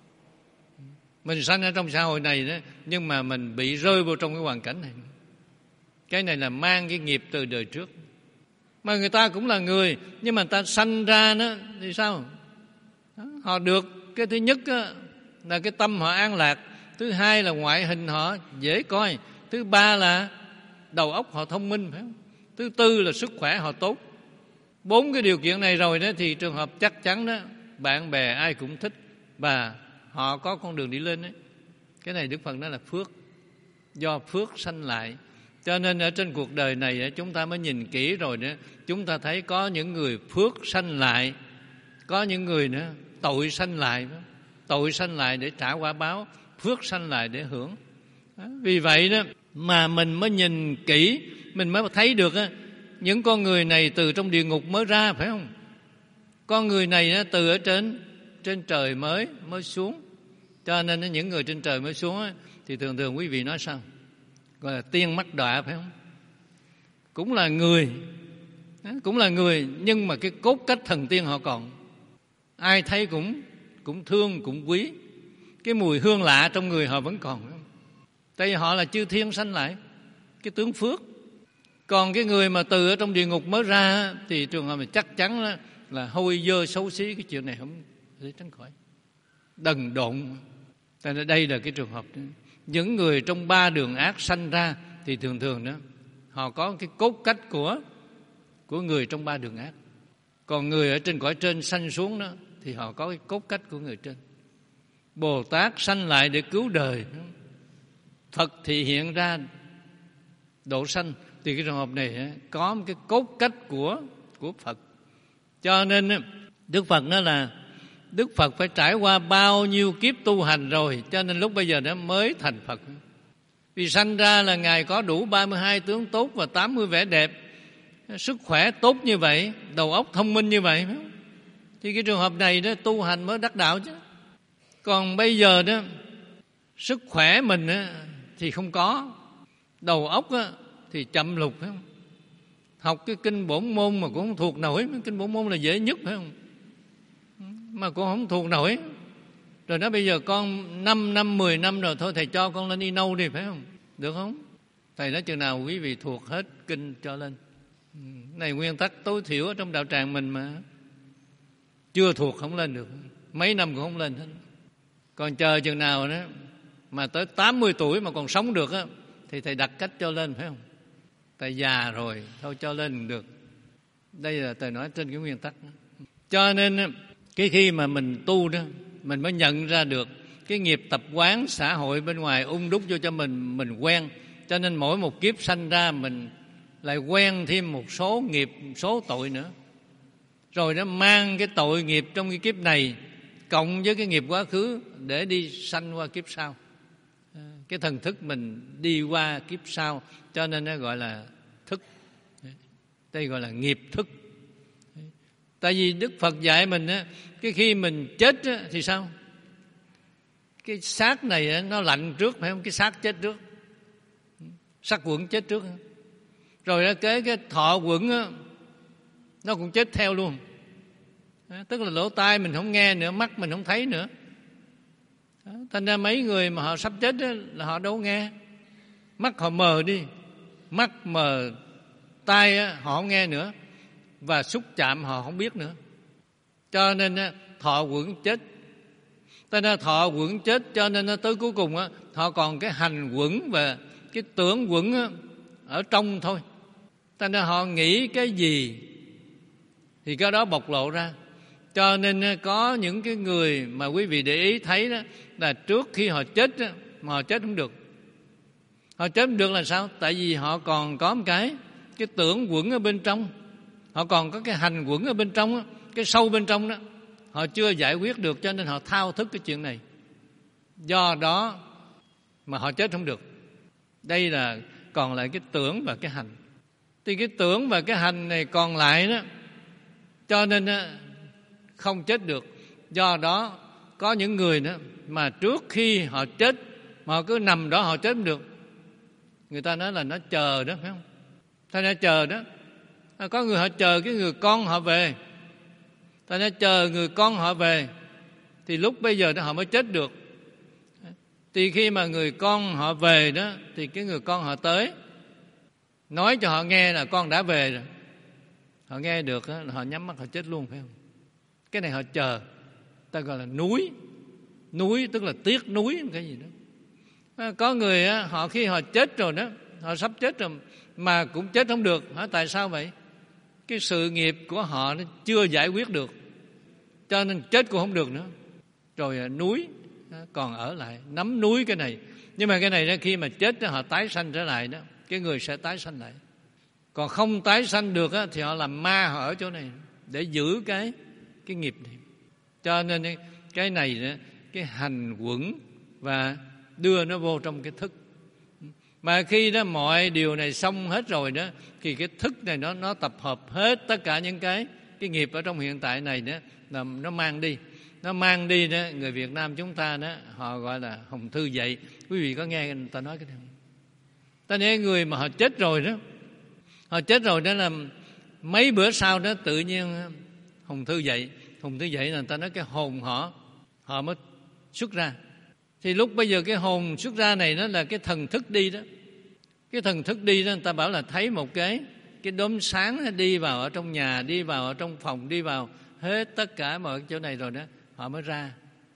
Mình sanh ở trong xã hội này đó, nhưng mà mình bị rơi vào trong cái hoàn cảnh này. Cái này là mang cái nghiệp từ đời trước. Mà người ta cũng là người, nhưng mà người ta sanh ra đó thì sao? Đó, họ được cái thứ nhất đó, là cái tâm họ an lạc. Thứ hai là ngoại hình họ dễ coi. Thứ ba là đầu óc họ thông minh, phải không? Thứ tư là sức khỏe họ tốt. Bốn cái điều kiện này rồi đó thì trường hợp chắc chắn đó, bạn bè ai cũng thích và họ có con đường đi lên đấy. Cái này Đức Phật nói là phước, do phước sanh lại. Cho nên ở trên cuộc đời này chúng ta mới nhìn kỹ rồi đó, chúng ta thấy có những người phước sanh lại, có những người nữa tội sanh lại. Tội sanh lại để trả quả báo, phước sanh lại để hưởng. Vì vậy đó mà mình mới nhìn kỹ, mình mới thấy được đó, những con người này từ trong địa ngục mới ra, phải không? Con người này đó, từ ở trên trên trời mới mới xuống. Cho nên những người trên trời mới xuống đó, thì thường thường quý vị nói sao? Gọi là tiên mắt đọa, phải không? Cũng là người, cũng là người, nhưng mà cái cốt cách thần tiên họ còn. Ai thấy cũng cũng thương, cũng quý. Cái mùi hương lạ trong người họ vẫn còn. Tại vì họ là chư thiên sanh lại, cái tướng phước. Còn cái người mà từ ở trong địa ngục mới ra thì trường hợp này chắc chắn là, là hôi dơ xấu xí. Cái chuyện này không thể tránh khỏi, đần độn. Tại nên đây là cái trường hợp đó. Những người trong ba đường ác sanh ra thì thường thường đó họ có cái cốt cách của của người trong ba đường ác. Còn người ở trên cõi trên sanh xuống đó thì họ có cái cốt cách của người trên. Bồ Tát sanh lại để cứu đời, Phật thì hiện ra độ sanh. Thì cái trường hợp này có một cái cốt cách của của Phật. Cho nên Đức Phật nói là Đức Phật phải trải qua bao nhiêu kiếp tu hành rồi, cho nên lúc bây giờ nó mới thành Phật. Vì sanh ra là Ngài có đủ ba mươi hai tướng tốt và tám mươi vẻ đẹp, sức khỏe tốt như vậy, đầu óc thông minh như vậy, thì cái trường hợp này đó tu hành mới đắc đạo chứ. Còn bây giờ đó sức khỏe mình đó, thì không có, đầu óc đó, thì chậm lục, phải không? Học cái kinh bổn môn mà cũng không thuộc nổi. Kinh bổn môn là dễ nhất, phải không? Mà cũng không thuộc nổi. Rồi nói bây giờ con năm năm, mười năm rồi, thôi thầy cho con lên y nâu đi, phải không? Được không? Thầy nói chừng nào quý vị thuộc hết kinh cho lên. Này nguyên tắc tối thiểu ở trong đạo tràng mình mà. Chưa thuộc không lên được, mấy năm cũng không lên hết. Còn chờ chừng nào đó mà tới tám mươi tuổi mà còn sống được á, thì thầy đặt cách cho lên, phải không? Tại già rồi, thôi cho lên cũng được. Đây là thầy nói trên cái nguyên tắc đó. Cho nên cái khi mà mình tu đó, mình mới nhận ra được cái nghiệp tập quán xã hội bên ngoài ung đúc vô cho mình, mình quen. Cho nên mỗi một kiếp sanh ra mình lại quen thêm một số nghiệp, số tội nữa. Rồi nó mang cái tội nghiệp trong cái kiếp này cộng với cái nghiệp quá khứ để đi sanh qua kiếp sau. Cái thần thức mình đi qua kiếp sau, cho nên nó gọi là thức. Đây gọi là nghiệp thức. Tại vì Đức Phật dạy mình á, cái khi mình chết á, thì sao? Cái xác này á, nó lạnh trước, phải không? Cái xác chết trước, xác quẩn chết trước. Rồi đó, cái cái thọ quẩn á, nó cũng chết theo luôn. Tức là lỗ tai mình không nghe nữa, mắt mình không thấy nữa. Thành ra mấy người mà họ sắp chết đó, là họ đâu nghe. Mắt họ mờ đi, mắt mờ, tai á, họ không nghe nữa, và xúc chạm họ không biết nữa. Cho nên á, thọ quẩn chết. Cho nên thọ quẩn chết, cho nên á, tới cuối cùng á, họ còn cái hành quẩn và cái tưởng quẩn á, ở trong thôi. Cho nên họ nghĩ cái gì thì cái đó bộc lộ ra. Cho nên á, có những cái người mà quý vị để ý thấy đó, là trước khi họ chết á, mà họ chết không được. Họ chết không được là sao? Tại vì họ còn có một cái cái tưởng quẩn ở bên trong, họ còn có cái hành quẩn ở bên trong á, cái sâu bên trong đó họ chưa giải quyết được, cho nên họ thao thức cái chuyện này. Do đó mà họ chết không được. Đây là còn lại cái tưởng và cái hành. Thì cái tưởng và cái hành này còn lại đó, cho nên không chết được. Do đó có những người đó mà trước khi họ chết mà họ cứ nằm đó họ chết không được. Người ta nói là nó chờ đó, phải không? Ta nói chờ đó. Có người họ chờ cái người con họ về. Ta nói chờ người con họ về, thì lúc bây giờ đó họ mới chết được. Thì khi mà người con họ về đó, thì cái người con họ tới nói cho họ nghe là con đã về rồi. Họ nghe được đó, là họ nhắm mắt họ chết luôn, phải không? Cái này họ chờ. Ta gọi là núi. Núi tức là tiếc núi cái gì đó. Có người á, họ khi họ chết rồi đó, họ sắp chết rồi mà cũng chết không được. Hỏi tại sao vậy? Cái sự nghiệp của họ nó chưa giải quyết được, cho nên chết cũng không được nữa. Rồi núi còn ở lại, nắm núi cái này. Nhưng mà cái này đó, khi mà chết đó, họ tái sanh trở lại đó, cái người sẽ tái sanh lại. Còn không tái sanh được á, thì họ làm ma, họ ở chỗ này để giữ cái cái nghiệp này. Cho nên cái này đó, cái hành quẩn và đưa nó vô trong cái thức. Mà khi đó mọi điều này xong hết rồi đó, thì cái thức này nó nó tập hợp hết tất cả những cái cái nghiệp ở trong hiện tại này đó, là nó mang đi. Nó mang đi đó, người Việt Nam chúng ta đó, họ gọi là hồng thư dậy. Quý vị có nghe người ta nói cái này không? Ta nói người mà họ chết rồi đó, họ chết rồi đó là mấy bữa sau đó tự nhiên hồng thư dậy. Hồng thư dậy là người ta nói cái hồn họ họ mới xuất ra. Thì lúc bây giờ cái hồn xuất ra này đó là cái thần thức đi đó. Cái thần thức đi đó, người ta bảo là thấy một cái cái đốm sáng đi vào ở trong nhà, đi vào ở trong phòng, đi vào hết tất cả mọi chỗ này rồi đó, họ mới ra.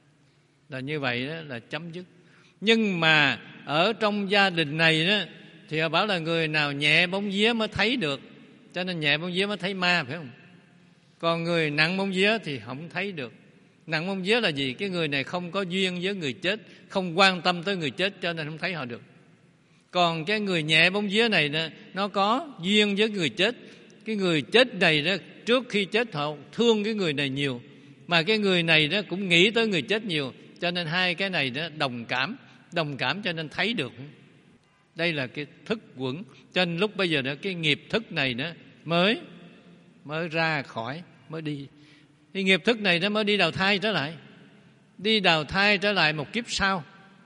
Là như vậy đó là chấm dứt. Nhưng mà ở trong gia đình này đó, thì họ bảo là người nào nhẹ bóng vía mới thấy được. Cho nên nhẹ bóng vía mới thấy ma, phải không? Còn người nặng bóng vía thì không thấy được. Nặng bóng vía là gì? Cái người này không có duyên với người chết, không quan tâm tới người chết, cho nên không thấy họ được. Còn cái người nhẹ bóng vía này đó, nó có duyên với người chết. Cái người chết này đó, trước khi chết họ thương cái người này nhiều, mà cái người này đó cũng nghĩ tới người chết nhiều, cho nên hai cái này đó đồng cảm, đồng cảm cho nên thấy được. Đây là cái thức quẩn. Cho nên lúc bây giờ đó, cái nghiệp thức này đó mới mới ra khỏi, mới đi. Thì nghiệp thức này nó mới đi đào thai trở lại, đi đào thai trở lại một kiếp sau.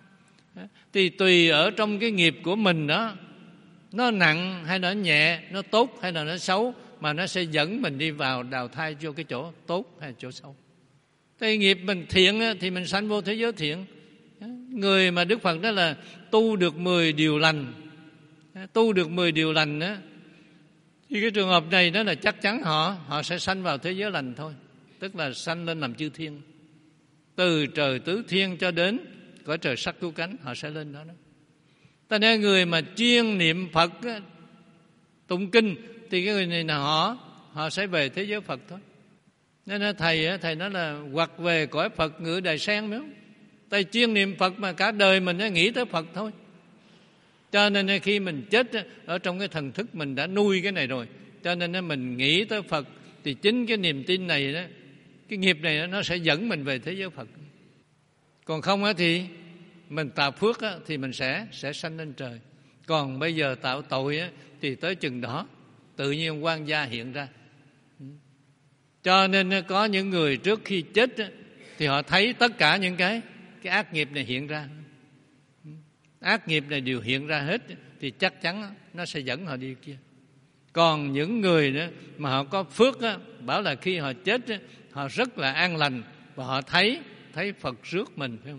Thì tùy ở trong cái nghiệp của mình đó, nó nặng hay nó nhẹ, nó tốt hay là nó xấu, mà nó sẽ dẫn mình đi vào đào thai vô cái chỗ tốt hay chỗ xấu. Thì nghiệp mình thiện thì mình sanh vô thế giới thiện. Người mà Đức Phật đó là tu được mười điều lành, tu được mười điều lành đó, thì cái trường hợp này đó là chắc chắn họ họ sẽ sanh vào thế giới lành thôi. Tức là sanh lên làm chư thiên. Từ trời tứ thiên cho đến cõi trời sắc cứu cánh, họ sẽ lên đó đó. Ta nói người mà chuyên niệm Phật á, tụng kinh, thì cái người này là họ họ sẽ về thế giới Phật thôi. Nên là thầy thầy nói là hoặc về cõi Phật ngự đài sen nữa. Thầy chuyên niệm Phật mà cả đời mình nghĩ tới Phật thôi. Cho nên khi mình chết ở trong cái thần thức mình đã nuôi cái này rồi, cho nên mình nghĩ tới Phật, thì chính cái niềm tin này đó, cái nghiệp này nó sẽ dẫn mình về thế giới Phật. Còn không thì mình tạo phước thì mình sẽ sẽ sanh lên trời. Còn bây giờ tạo tội thì tới chừng đó tự nhiên oan gia hiện ra. Cho nên có những người trước khi chết thì họ thấy tất cả những cái cái ác nghiệp này hiện ra. Ác nghiệp này đều hiện ra hết, thì chắc chắn nó sẽ dẫn họ đi kia. Còn những người đó mà họ có phước á, bảo là khi họ chết á, họ rất là an lành, và họ thấy thấy Phật rước mình, phải không?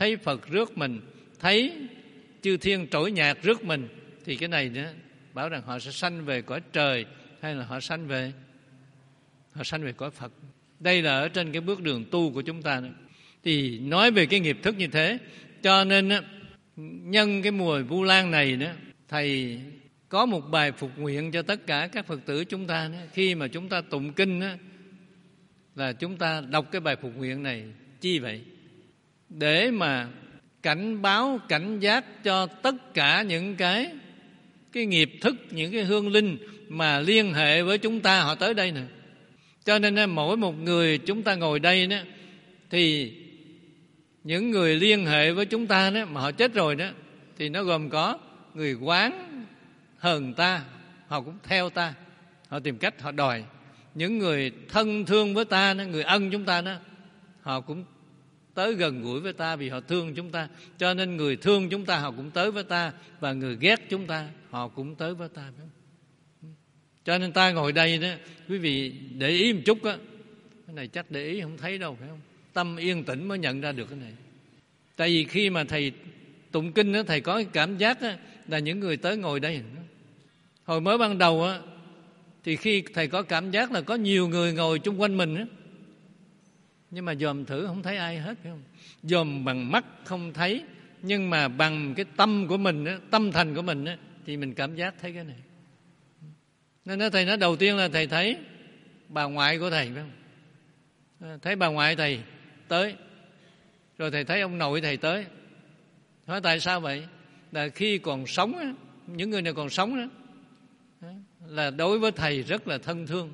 thấy Phật rước mình, thấy chư thiên trỗi nhạc rước mình, thì cái này nữa bảo rằng họ sẽ sanh về cõi trời hay là họ sanh về họ sanh về cõi Phật. Đây là ở trên cái bước đường tu của chúng ta nữa. Thì nói về cái nghiệp thức như thế, cho nên nhân cái mùa Vu Lan này nữa, thầy có một bài phục nguyện cho tất cả các Phật tử chúng ta nữa. Khi mà chúng ta tụng kinh nữa, là chúng ta đọc cái bài phục nguyện này chi vậy? Để mà cảnh báo, cảnh giác cho tất cả những cái cái nghiệp thức, những cái hương linh mà liên hệ với chúng ta, họ tới đây nè. Cho nên mỗi một người chúng ta ngồi đây đó, thì những người liên hệ với chúng ta đó mà họ chết rồi đó, thì nó gồm có người oán hờn ta, họ cũng theo ta, họ tìm cách họ đòi. Những người thân thương với ta đó, người ân chúng ta đó, họ cũng tới gần gũi với ta vì họ thương chúng ta. Cho nên người thương chúng ta họ cũng tới với ta, và người ghét chúng ta họ cũng tới với ta. Cho nên ta ngồi đây đó, quý vị để ý một chút á, cái này chắc để ý không thấy đâu, phải không? Tâm yên tĩnh mới nhận ra được cái này. Tại vì khi mà thầy tụng kinh đó, thầy có cái cảm giác á, là những người tới ngồi đây. Hồi mới ban đầu á, thì khi thầy có cảm giác là có nhiều người ngồi chung quanh mình á, nhưng mà dòm thử không thấy ai hết, phải không? Dòm bằng mắt không thấy, nhưng mà bằng cái tâm của mình á, tâm thành của mình á, thì mình cảm giác thấy cái này. Nên đó, thầy nói đầu tiên là thầy thấy bà ngoại của thầy, phải không? Thấy bà ngoại thầy tới, rồi thầy thấy ông nội thầy tới. Hỏi tại sao vậy? Là khi còn sống á, những người này còn sống đó, là đối với thầy rất là thân thương.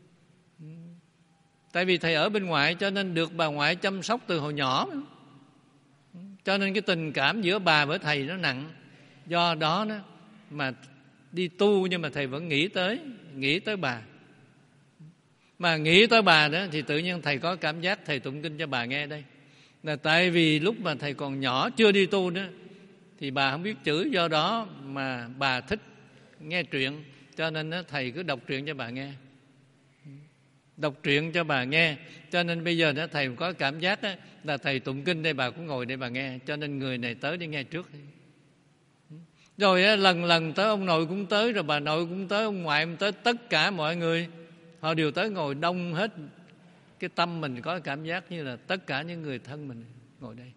Tại vì thầy ở bên ngoài cho nên được bà ngoại chăm sóc từ hồi nhỏ, cho nên cái tình cảm giữa bà với thầy nó nặng. Do đó đó mà đi tu, nhưng mà thầy vẫn nghĩ tới nghĩ tới bà. Mà nghĩ tới bà đó thì tự nhiên thầy có cảm giác thầy tụng kinh cho bà nghe đây. Là tại vì lúc mà thầy còn nhỏ chưa đi tu đó, thì bà không biết chữ, do đó mà bà thích nghe truyện, cho nên đó, thầy cứ đọc truyện cho bà nghe. Đọc truyện cho bà nghe. Cho nên bây giờ đó, thầy có cảm giác đó, là thầy tụng kinh đây, bà cũng ngồi để bà nghe. Cho nên người này tới đi nghe trước. Rồi đó, lần lần tới ông nội cũng tới, rồi bà nội cũng tới, ông ngoại cũng tới, tất cả mọi người họ đều tới ngồi đông hết. Cái tâm mình có cảm giác như là tất cả những người thân mình ngồi đây.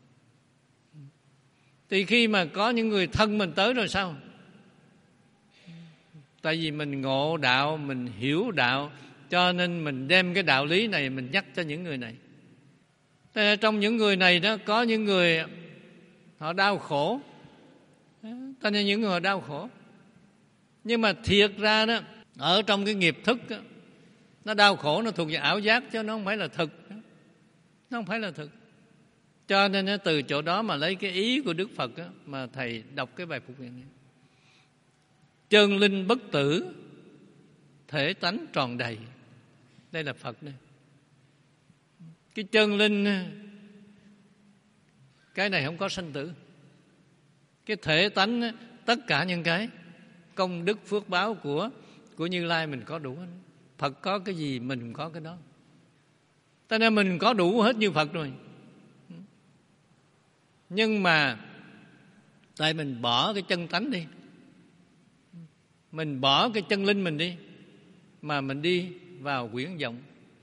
Thì khi mà có những người thân mình tới rồi sao? Tại vì mình ngộ đạo, mình hiểu đạo, cho nên mình đem cái đạo lý này mình nhắc cho những người này. Thế trong những người này đó, có những người họ đau khổ. Cho nên những người họ đau khổ. Nhưng mà thiệt ra đó, ở trong cái nghiệp thức đó, nó đau khổ, nó thuộc về ảo giác, chứ nó không phải là thực. Nó không phải là thực. Cho nên từ chỗ đó mà lấy cái ý của Đức Phật đó, mà thầy đọc cái bài phục nguyện này. Chân linh bất tử, thể tánh tròn đầy. Đây là Phật đây. Cái chân linh, cái này không có sanh tử. Cái thể tánh, tất cả những cái công đức phước báo của của Như Lai mình có đủ hết. Phật có cái gì mình cũng có cái đó. Cho nên mình có đủ hết như Phật rồi. Nhưng mà tại mình bỏ cái chân tánh đi, mình bỏ cái chân linh mình đi, mà mình đi vào quyển vọng.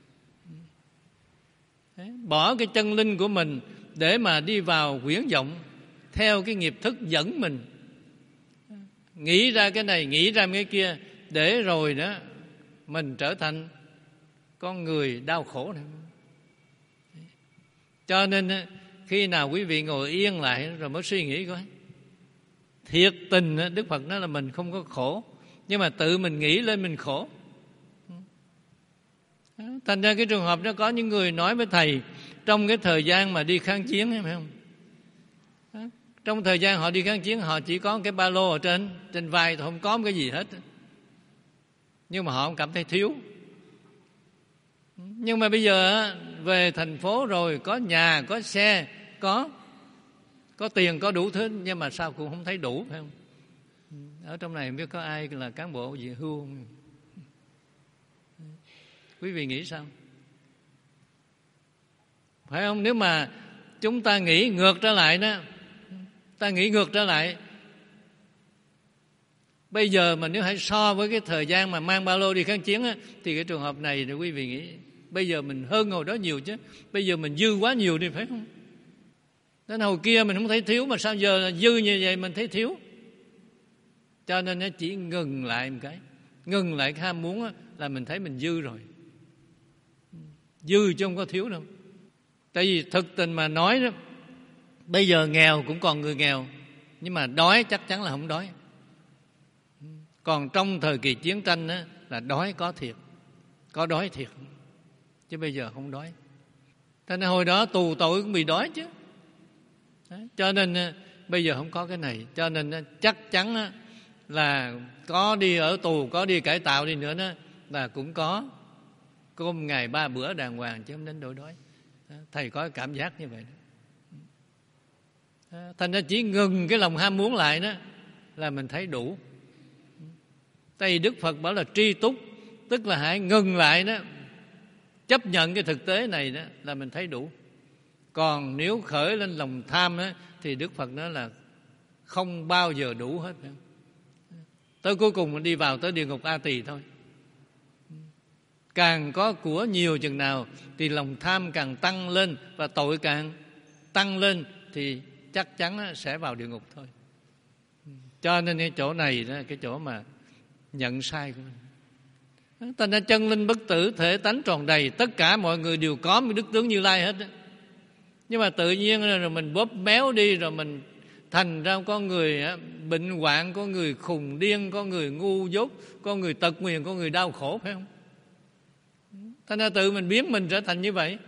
Bỏ cái chân linh của mình để mà đi vào quyển vọng, theo cái nghiệp thức dẫn mình, nghĩ ra cái này, nghĩ ra cái kia, để rồi đó mình trở thành con người đau khổ này. Cho nên khi nào quý vị ngồi yên lại rồi mới suy nghĩ coi, thiệt tình Đức Phật nói là mình không có khổ, nhưng mà tự mình nghĩ lên mình khổ. Thành ra cái trường hợp đó, có những người nói với thầy trong cái thời gian mà đi kháng chiến, phải không? Trong thời gian họ đi kháng chiến, họ chỉ có cái ba lô ở trên trên vai thôi, không có cái gì hết. Nhưng mà họ không cảm thấy thiếu. Nhưng mà bây giờ về thành phố rồi, có nhà, có xe, có có tiền, có đủ thứ, nhưng mà sao cũng không thấy đủ, phải không? Ở trong này không biết có ai là cán bộ gì hưu không? Quý vị nghĩ sao? Phải không? Nếu mà chúng ta nghĩ ngược trở lại đó, ta nghĩ ngược trở lại. Bây giờ mà nếu hãy so với cái thời gian mà mang ba lô đi kháng chiến á, thì cái trường hợp này thì quý vị nghĩ bây giờ mình hơn hồi đó nhiều chứ. Bây giờ mình dư quá nhiều đi phải không? Đến hồi kia mình không thấy thiếu, mà sao giờ là dư như vậy mình thấy thiếu. Cho nên nó chỉ ngừng lại một cái, ngừng lại cái ham muốn á, là mình thấy mình dư rồi. Dư chứ không có thiếu đâu. Tại vì thực tình mà nói đó, bây giờ nghèo cũng còn người nghèo, nhưng mà đói chắc chắn là không đói. Còn trong thời kỳ chiến tranh á, là đói có thiệt, có đói thiệt, chứ bây giờ không đói. Thế nên hồi đó tù tội cũng bị đói chứ. Đấy, cho nên bây giờ không có cái này. Cho nên chắc chắn là có đi ở tù, có đi cải tạo đi nữa đó, là cũng có cơm ngày ba bữa đàng hoàng, chứ không đến nỗi đói. Thầy có cảm giác như vậy đó. Thành ra chỉ ngừng cái lòng ham muốn lại đó là mình thấy đủ. Tại vì Đức Phật bảo là tri túc, tức là hãy ngừng lại đó, chấp nhận cái thực tế này đó là mình thấy đủ. Còn nếu khởi lên lòng tham đó, thì Đức Phật nói là không bao giờ đủ hết. Tới cuối cùng mình đi vào tới địa ngục A Tỳ thôi. Càng có của nhiều chừng nào thì lòng tham càng tăng lên, và tội càng tăng lên, thì chắc chắn sẽ vào địa ngục thôi. Cho nên cái chỗ này là cái chỗ mà nhận sai của mình. Thành ra chân linh bất tử, thể tánh tròn đầy, tất cả mọi người đều có một đức tướng Như Lai hết đó. Nhưng mà tự nhiên rồi mình bóp méo đi, rồi mình thành ra có người bệnh hoạn, có người khùng điên, có người ngu dốt, có người tật nguyền, có người đau khổ, phải không? Thành ra tự mình biến mình trở thành như vậy.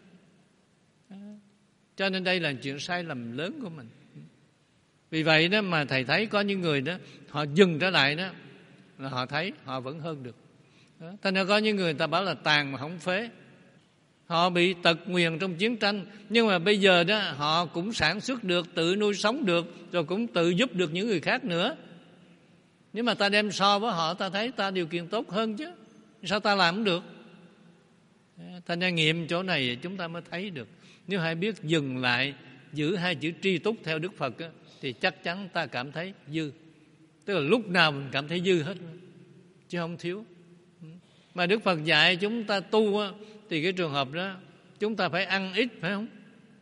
Cho nên đây là chuyện sai lầm lớn của mình. Vì vậy đó mà thầy thấy có những người đó, họ dừng trở lại đó, là họ thấy họ vẫn hơn được. Thành ra có những người ta bảo là tàn mà không phế. Họ bị tật nguyền trong chiến tranh, nhưng mà bây giờ đó họ cũng sản xuất được, tự nuôi sống được, rồi cũng tự giúp được những người khác nữa. Nhưng mà ta đem so với họ, ta thấy ta điều kiện tốt hơn chứ. Sao ta làm không được? Thành ra nghiệm chỗ này chúng ta mới thấy được. Nếu hãy biết dừng lại, giữ hai chữ tri túc theo Đức Phật á, thì chắc chắn ta cảm thấy dư. Tức là lúc nào mình cảm thấy dư hết, chứ không thiếu. Mà Đức Phật dạy chúng ta tu á, thì cái trường hợp đó chúng ta phải ăn ít, phải không?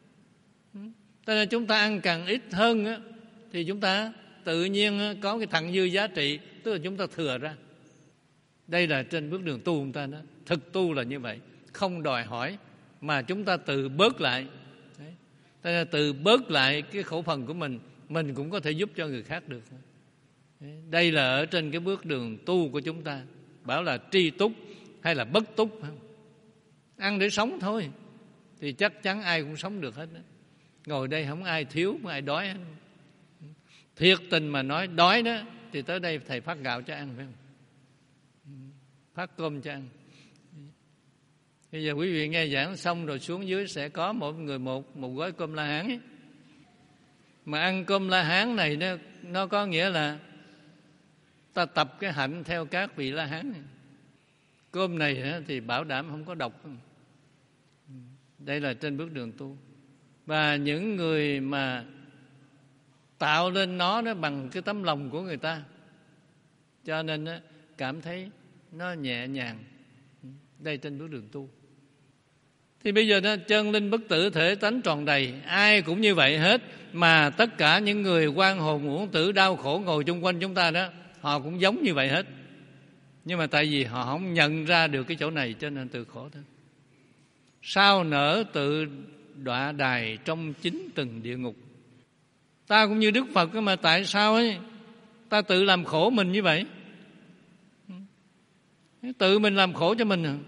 Cho nên chúng ta ăn càng ít hơn á, thì chúng ta tự nhiên có cái thặng dư giá trị, tức là chúng ta thừa ra. Đây là trên bước đường tu chúng ta đó. Thực tu là như vậy, không đòi hỏi mà chúng ta tự bớt lại. Đấy. Cho nên tự bớt lại cái khẩu phần của mình, mình cũng có thể giúp cho người khác được. Đấy. Đây là ở trên cái bước đường tu của chúng ta. Bảo là tri túc hay là bất túc, ăn để sống thôi, thì chắc chắn ai cũng sống được hết đó. Ngồi đây không ai thiếu, không ai đói hết. Thiệt tình mà nói đói đó, thì tới đây thầy phát gạo cho ăn, phải không? Phát cơm cho ăn. Bây giờ quý vị nghe giảng xong rồi xuống dưới sẽ có một người một một gói cơm La Hán ấy. Mà ăn cơm La Hán này nó, nó có nghĩa là ta tập cái hạnh theo các vị La Hán này. Cơm này thì bảo đảm không có độc. Đây là trên bước đường tu. Và những người mà tạo lên nó đó bằng cái tấm lòng của người ta, cho nên đó, cảm thấy nó nhẹ nhàng. Đây trên bước đường tu. Thì bây giờ đó, chân linh bất tử, thể tánh tròn đầy, ai cũng như vậy hết. Mà tất cả những người oan hồn uổng tử đau khổ ngồi chung quanh chúng ta đó, họ cũng giống như vậy hết. Nhưng mà tại vì họ không nhận ra được cái chỗ này, cho nên tự khổ thôi. Sao nỡ tự đọa đài trong chính từng địa ngục. Ta cũng như Đức Phật, mà tại sao ấy ta tự làm khổ mình như vậy? Tự mình làm khổ cho mình à?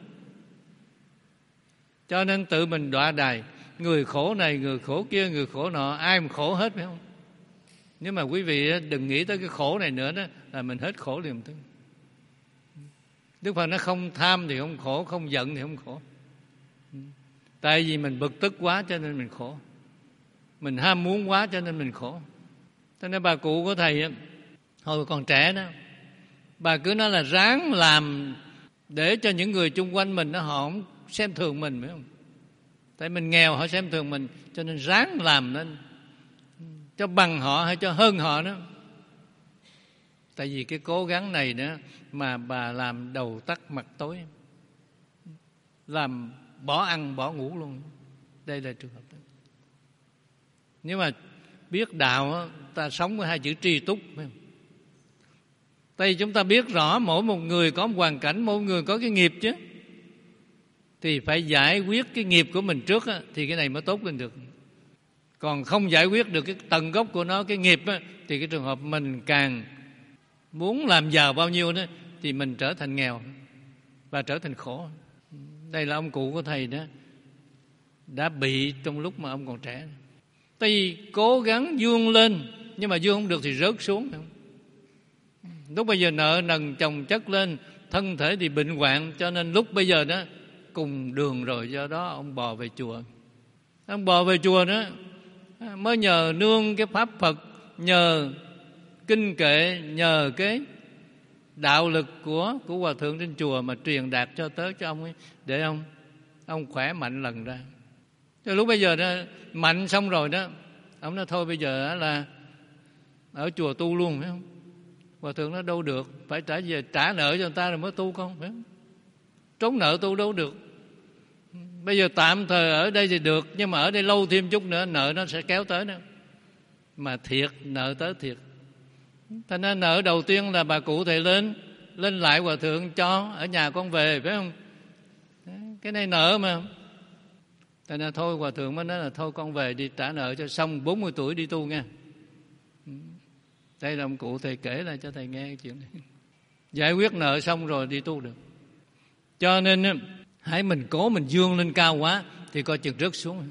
Cho nên tự mình đọa đài. Người khổ này, người khổ kia, người khổ nọ, ai mà khổ hết, phải không? Nếu mà quý vị đừng nghĩ tới cái khổ này nữa đó, là mình hết khổ liền. Đức Phật nói không tham thì không khổ, không giận thì không khổ. Tại vì mình bực tức quá cho nên mình khổ, mình ham muốn quá cho nên mình khổ. Cho nên bà cụ của thầy hồi còn trẻ đó, bà cứ nói là ráng làm để cho những người chung quanh mình nó họ không xem thường mình, phải không? Tại mình nghèo họ xem thường mình, cho nên ráng làm nên cho bằng họ hay cho hơn họ đó. Tại vì cái cố gắng này nữa mà bà làm đầu tắt mặt tối, làm bỏ ăn bỏ ngủ luôn. Đây là trường hợp đó. Nếu mà biết đạo, ta sống với hai chữ tri túc. Tại vì chúng ta biết rõ mỗi một người có một hoàn cảnh, mỗi người có cái nghiệp chứ, thì phải giải quyết cái nghiệp của mình trước á, thì cái này mới tốt lên được. Còn không giải quyết được cái tận gốc của nó, cái nghiệp á, thì cái trường hợp mình càng muốn làm giàu bao nhiêu đó, thì mình trở thành nghèo và trở thành khổ. Đây là ông cụ của thầy đó đã bị trong lúc mà ông còn trẻ. Tại vì cố gắng vươn lên, nhưng mà vươn không được thì rớt xuống. Lúc bây giờ nợ nần chồng chất lên, thân thể thì bệnh hoạn, cho nên lúc bây giờ đó cùng đường rồi, do đó ông bò về chùa. Ông bò về chùa đó mới nhờ nương cái pháp Phật, nhờ kinh kệ, nhờ cái đạo lực của của hòa thượng trên chùa mà truyền đạt cho tới cho ông ấy, để ông ông khỏe mạnh lần ra. Cho lúc bây giờ đó mạnh xong rồi đó, ông nói thôi bây giờ là ở chùa tu luôn, phải không? Hòa thượng nói đâu được, phải trả về trả nợ cho người ta rồi mới tu con, phải không? Trốn nợ tu đâu được. Bây giờ tạm thời ở đây thì được, nhưng mà ở đây lâu thêm chút nữa nợ nó sẽ kéo tới đó. Mà thiệt, nợ tới thiệt. Thành ra nợ đầu tiên là bà cụ thầy lên lên lại hòa thượng cho ở nhà con về, phải không? Cái này nợ mà. Thành ra thôi hòa thượng mới nói là thôi con về đi trả nợ cho xong, bốn mươi tuổi đi tu nha. Đây là ông cụ thầy kể lại cho thầy nghe cái chuyện này. Giải quyết nợ xong rồi đi tu được. Cho nên hãy mình cố mình vươn lên cao quá thì coi chừng rớt xuống.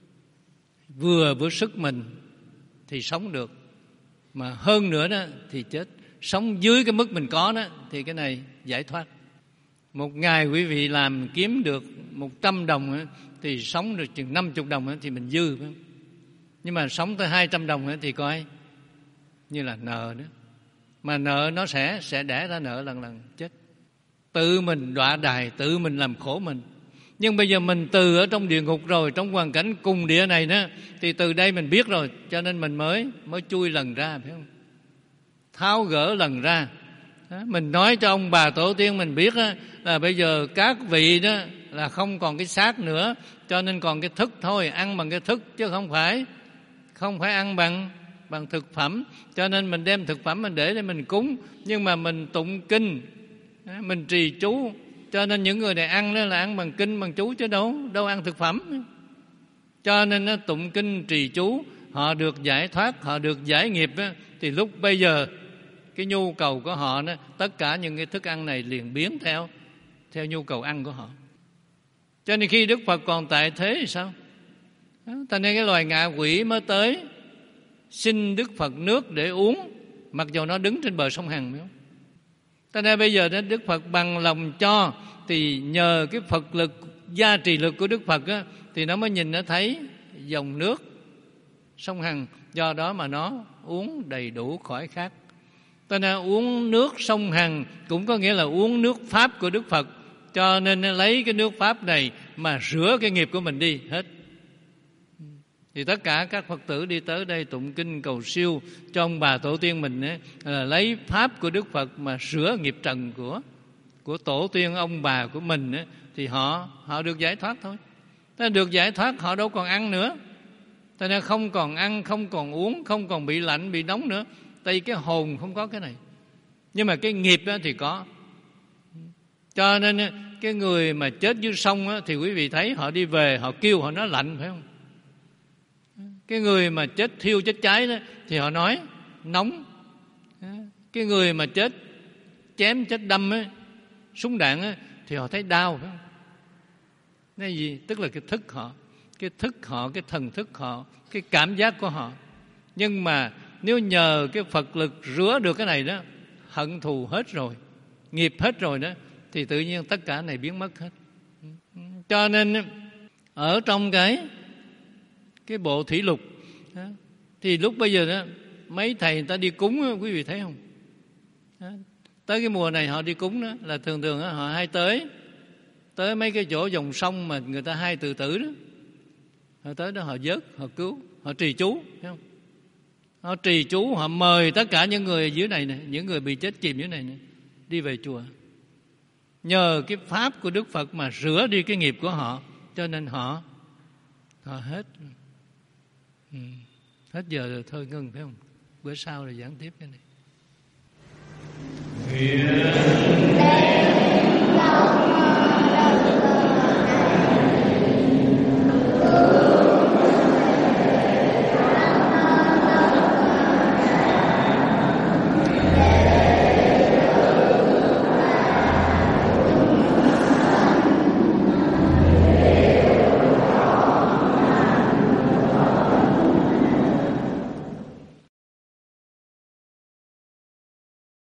Vừa với sức mình thì sống được, mà hơn nữa đó thì chết. Sống dưới cái mức mình có đó thì cái này giải thoát. Một ngày quý vị làm kiếm được một trăm đồng thì sống được chừng năm mươi đồng thì mình dư, phải không? Nhưng mà sống tới hai trăm đồng thì coi như là nợ nữa. Mà nợ nó sẽ sẽ đẻ ra nợ lần lần chết. Tự mình đọa đài, tự mình làm khổ mình. Nhưng bây giờ mình từ ở trong địa ngục rồi, trong hoàn cảnh cùng địa này đó, thì từ đây mình biết rồi, cho nên mình mới mới chui lần ra, phải không? Tháo gỡ lần ra. Mình nói cho ông bà tổ tiên mình biết đó, là bây giờ các vị đó là không còn cái xác nữa, cho nên còn cái thức thôi, ăn bằng cái thức chứ không phải không phải ăn bằng bằng thực phẩm. Cho nên mình đem thực phẩm mình để để mình cúng, nhưng mà mình tụng kinh, mình trì chú, cho nên những người này ăn đó là ăn bằng kinh bằng chú chứ đâu đâu ăn thực phẩm. Cho nên nó tụng kinh trì chú, họ được giải thoát, họ được giải nghiệp đó, thì lúc bây giờ cái nhu cầu của họ đó, tất cả những cái thức ăn này liền biến theo theo nhu cầu ăn của họ. Cho nên khi Đức Phật còn tại thế thì sao? Thành nên cái loài ngạ quỷ mới tới xin Đức Phật nước để uống, mặc dù nó đứng trên bờ sông Hằng, phải không? Thành ra bây giờ đó Đức Phật bằng lòng cho, thì nhờ cái Phật lực, gia trì lực của Đức Phật á, thì nó mới nhìn nó thấy dòng nước sông Hằng, do đó mà nó uống đầy đủ khỏi khát. Cho nên uống nước sông Hằng cũng có nghĩa là uống nước Pháp của Đức Phật, cho nên lấy cái nước Pháp này mà rửa cái nghiệp của mình đi hết. Thì tất cả các Phật tử đi tới đây tụng kinh cầu siêu cho ông bà tổ tiên mình ấy, là lấy pháp của Đức Phật mà rửa nghiệp trần của của tổ tiên ông bà của mình ấy, thì họ họ được giải thoát thôi. Thế được giải thoát họ đâu còn ăn nữa. Thế nên không còn ăn, không còn uống, không còn bị lạnh, bị nóng nữa. Tại vì cái hồn không có cái này. Nhưng mà cái nghiệp đó thì có. Cho nên cái người mà chết dưới sông đó, thì quý vị thấy họ đi về, họ kêu họ nói lạnh, phải không? Cái người mà chết thiêu chết cháy đó thì họ nói nóng. Cái người mà chết chém chết đâm ấy, súng đạn ấy, thì họ thấy đau, phải không? Cái gì? Tức là cái thức họ, cái thức họ, cái thần thức họ, cái cảm giác của họ. Nhưng mà nếu nhờ cái Phật lực rửa được cái này đó, hận thù hết rồi, nghiệp hết rồi đó, thì tự nhiên tất cả này biến mất hết. Cho nên ở trong cái cái bộ thủy lục đó, thì lúc bây giờ đó mấy thầy người ta đi cúng đó, quý vị thấy không? Đó, tới cái mùa này họ đi cúng đó là thường thường đó, họ hay tới tới mấy cái chỗ dòng sông mà người ta hay tự tử đó, Họ tới đó họ vớt, họ cứu, họ trì chú, thấy không? Họ trì chú, họ mời tất cả những người dưới này, này những người bị chết chìm dưới này, này đi về chùa. Nhờ cái pháp của Đức Phật mà rửa đi cái nghiệp của họ, cho nên họ họ hết. Ừ. Hết giờ rồi, thôi ngưng, phải không? Bữa sau rồi giảng tiếp cái này.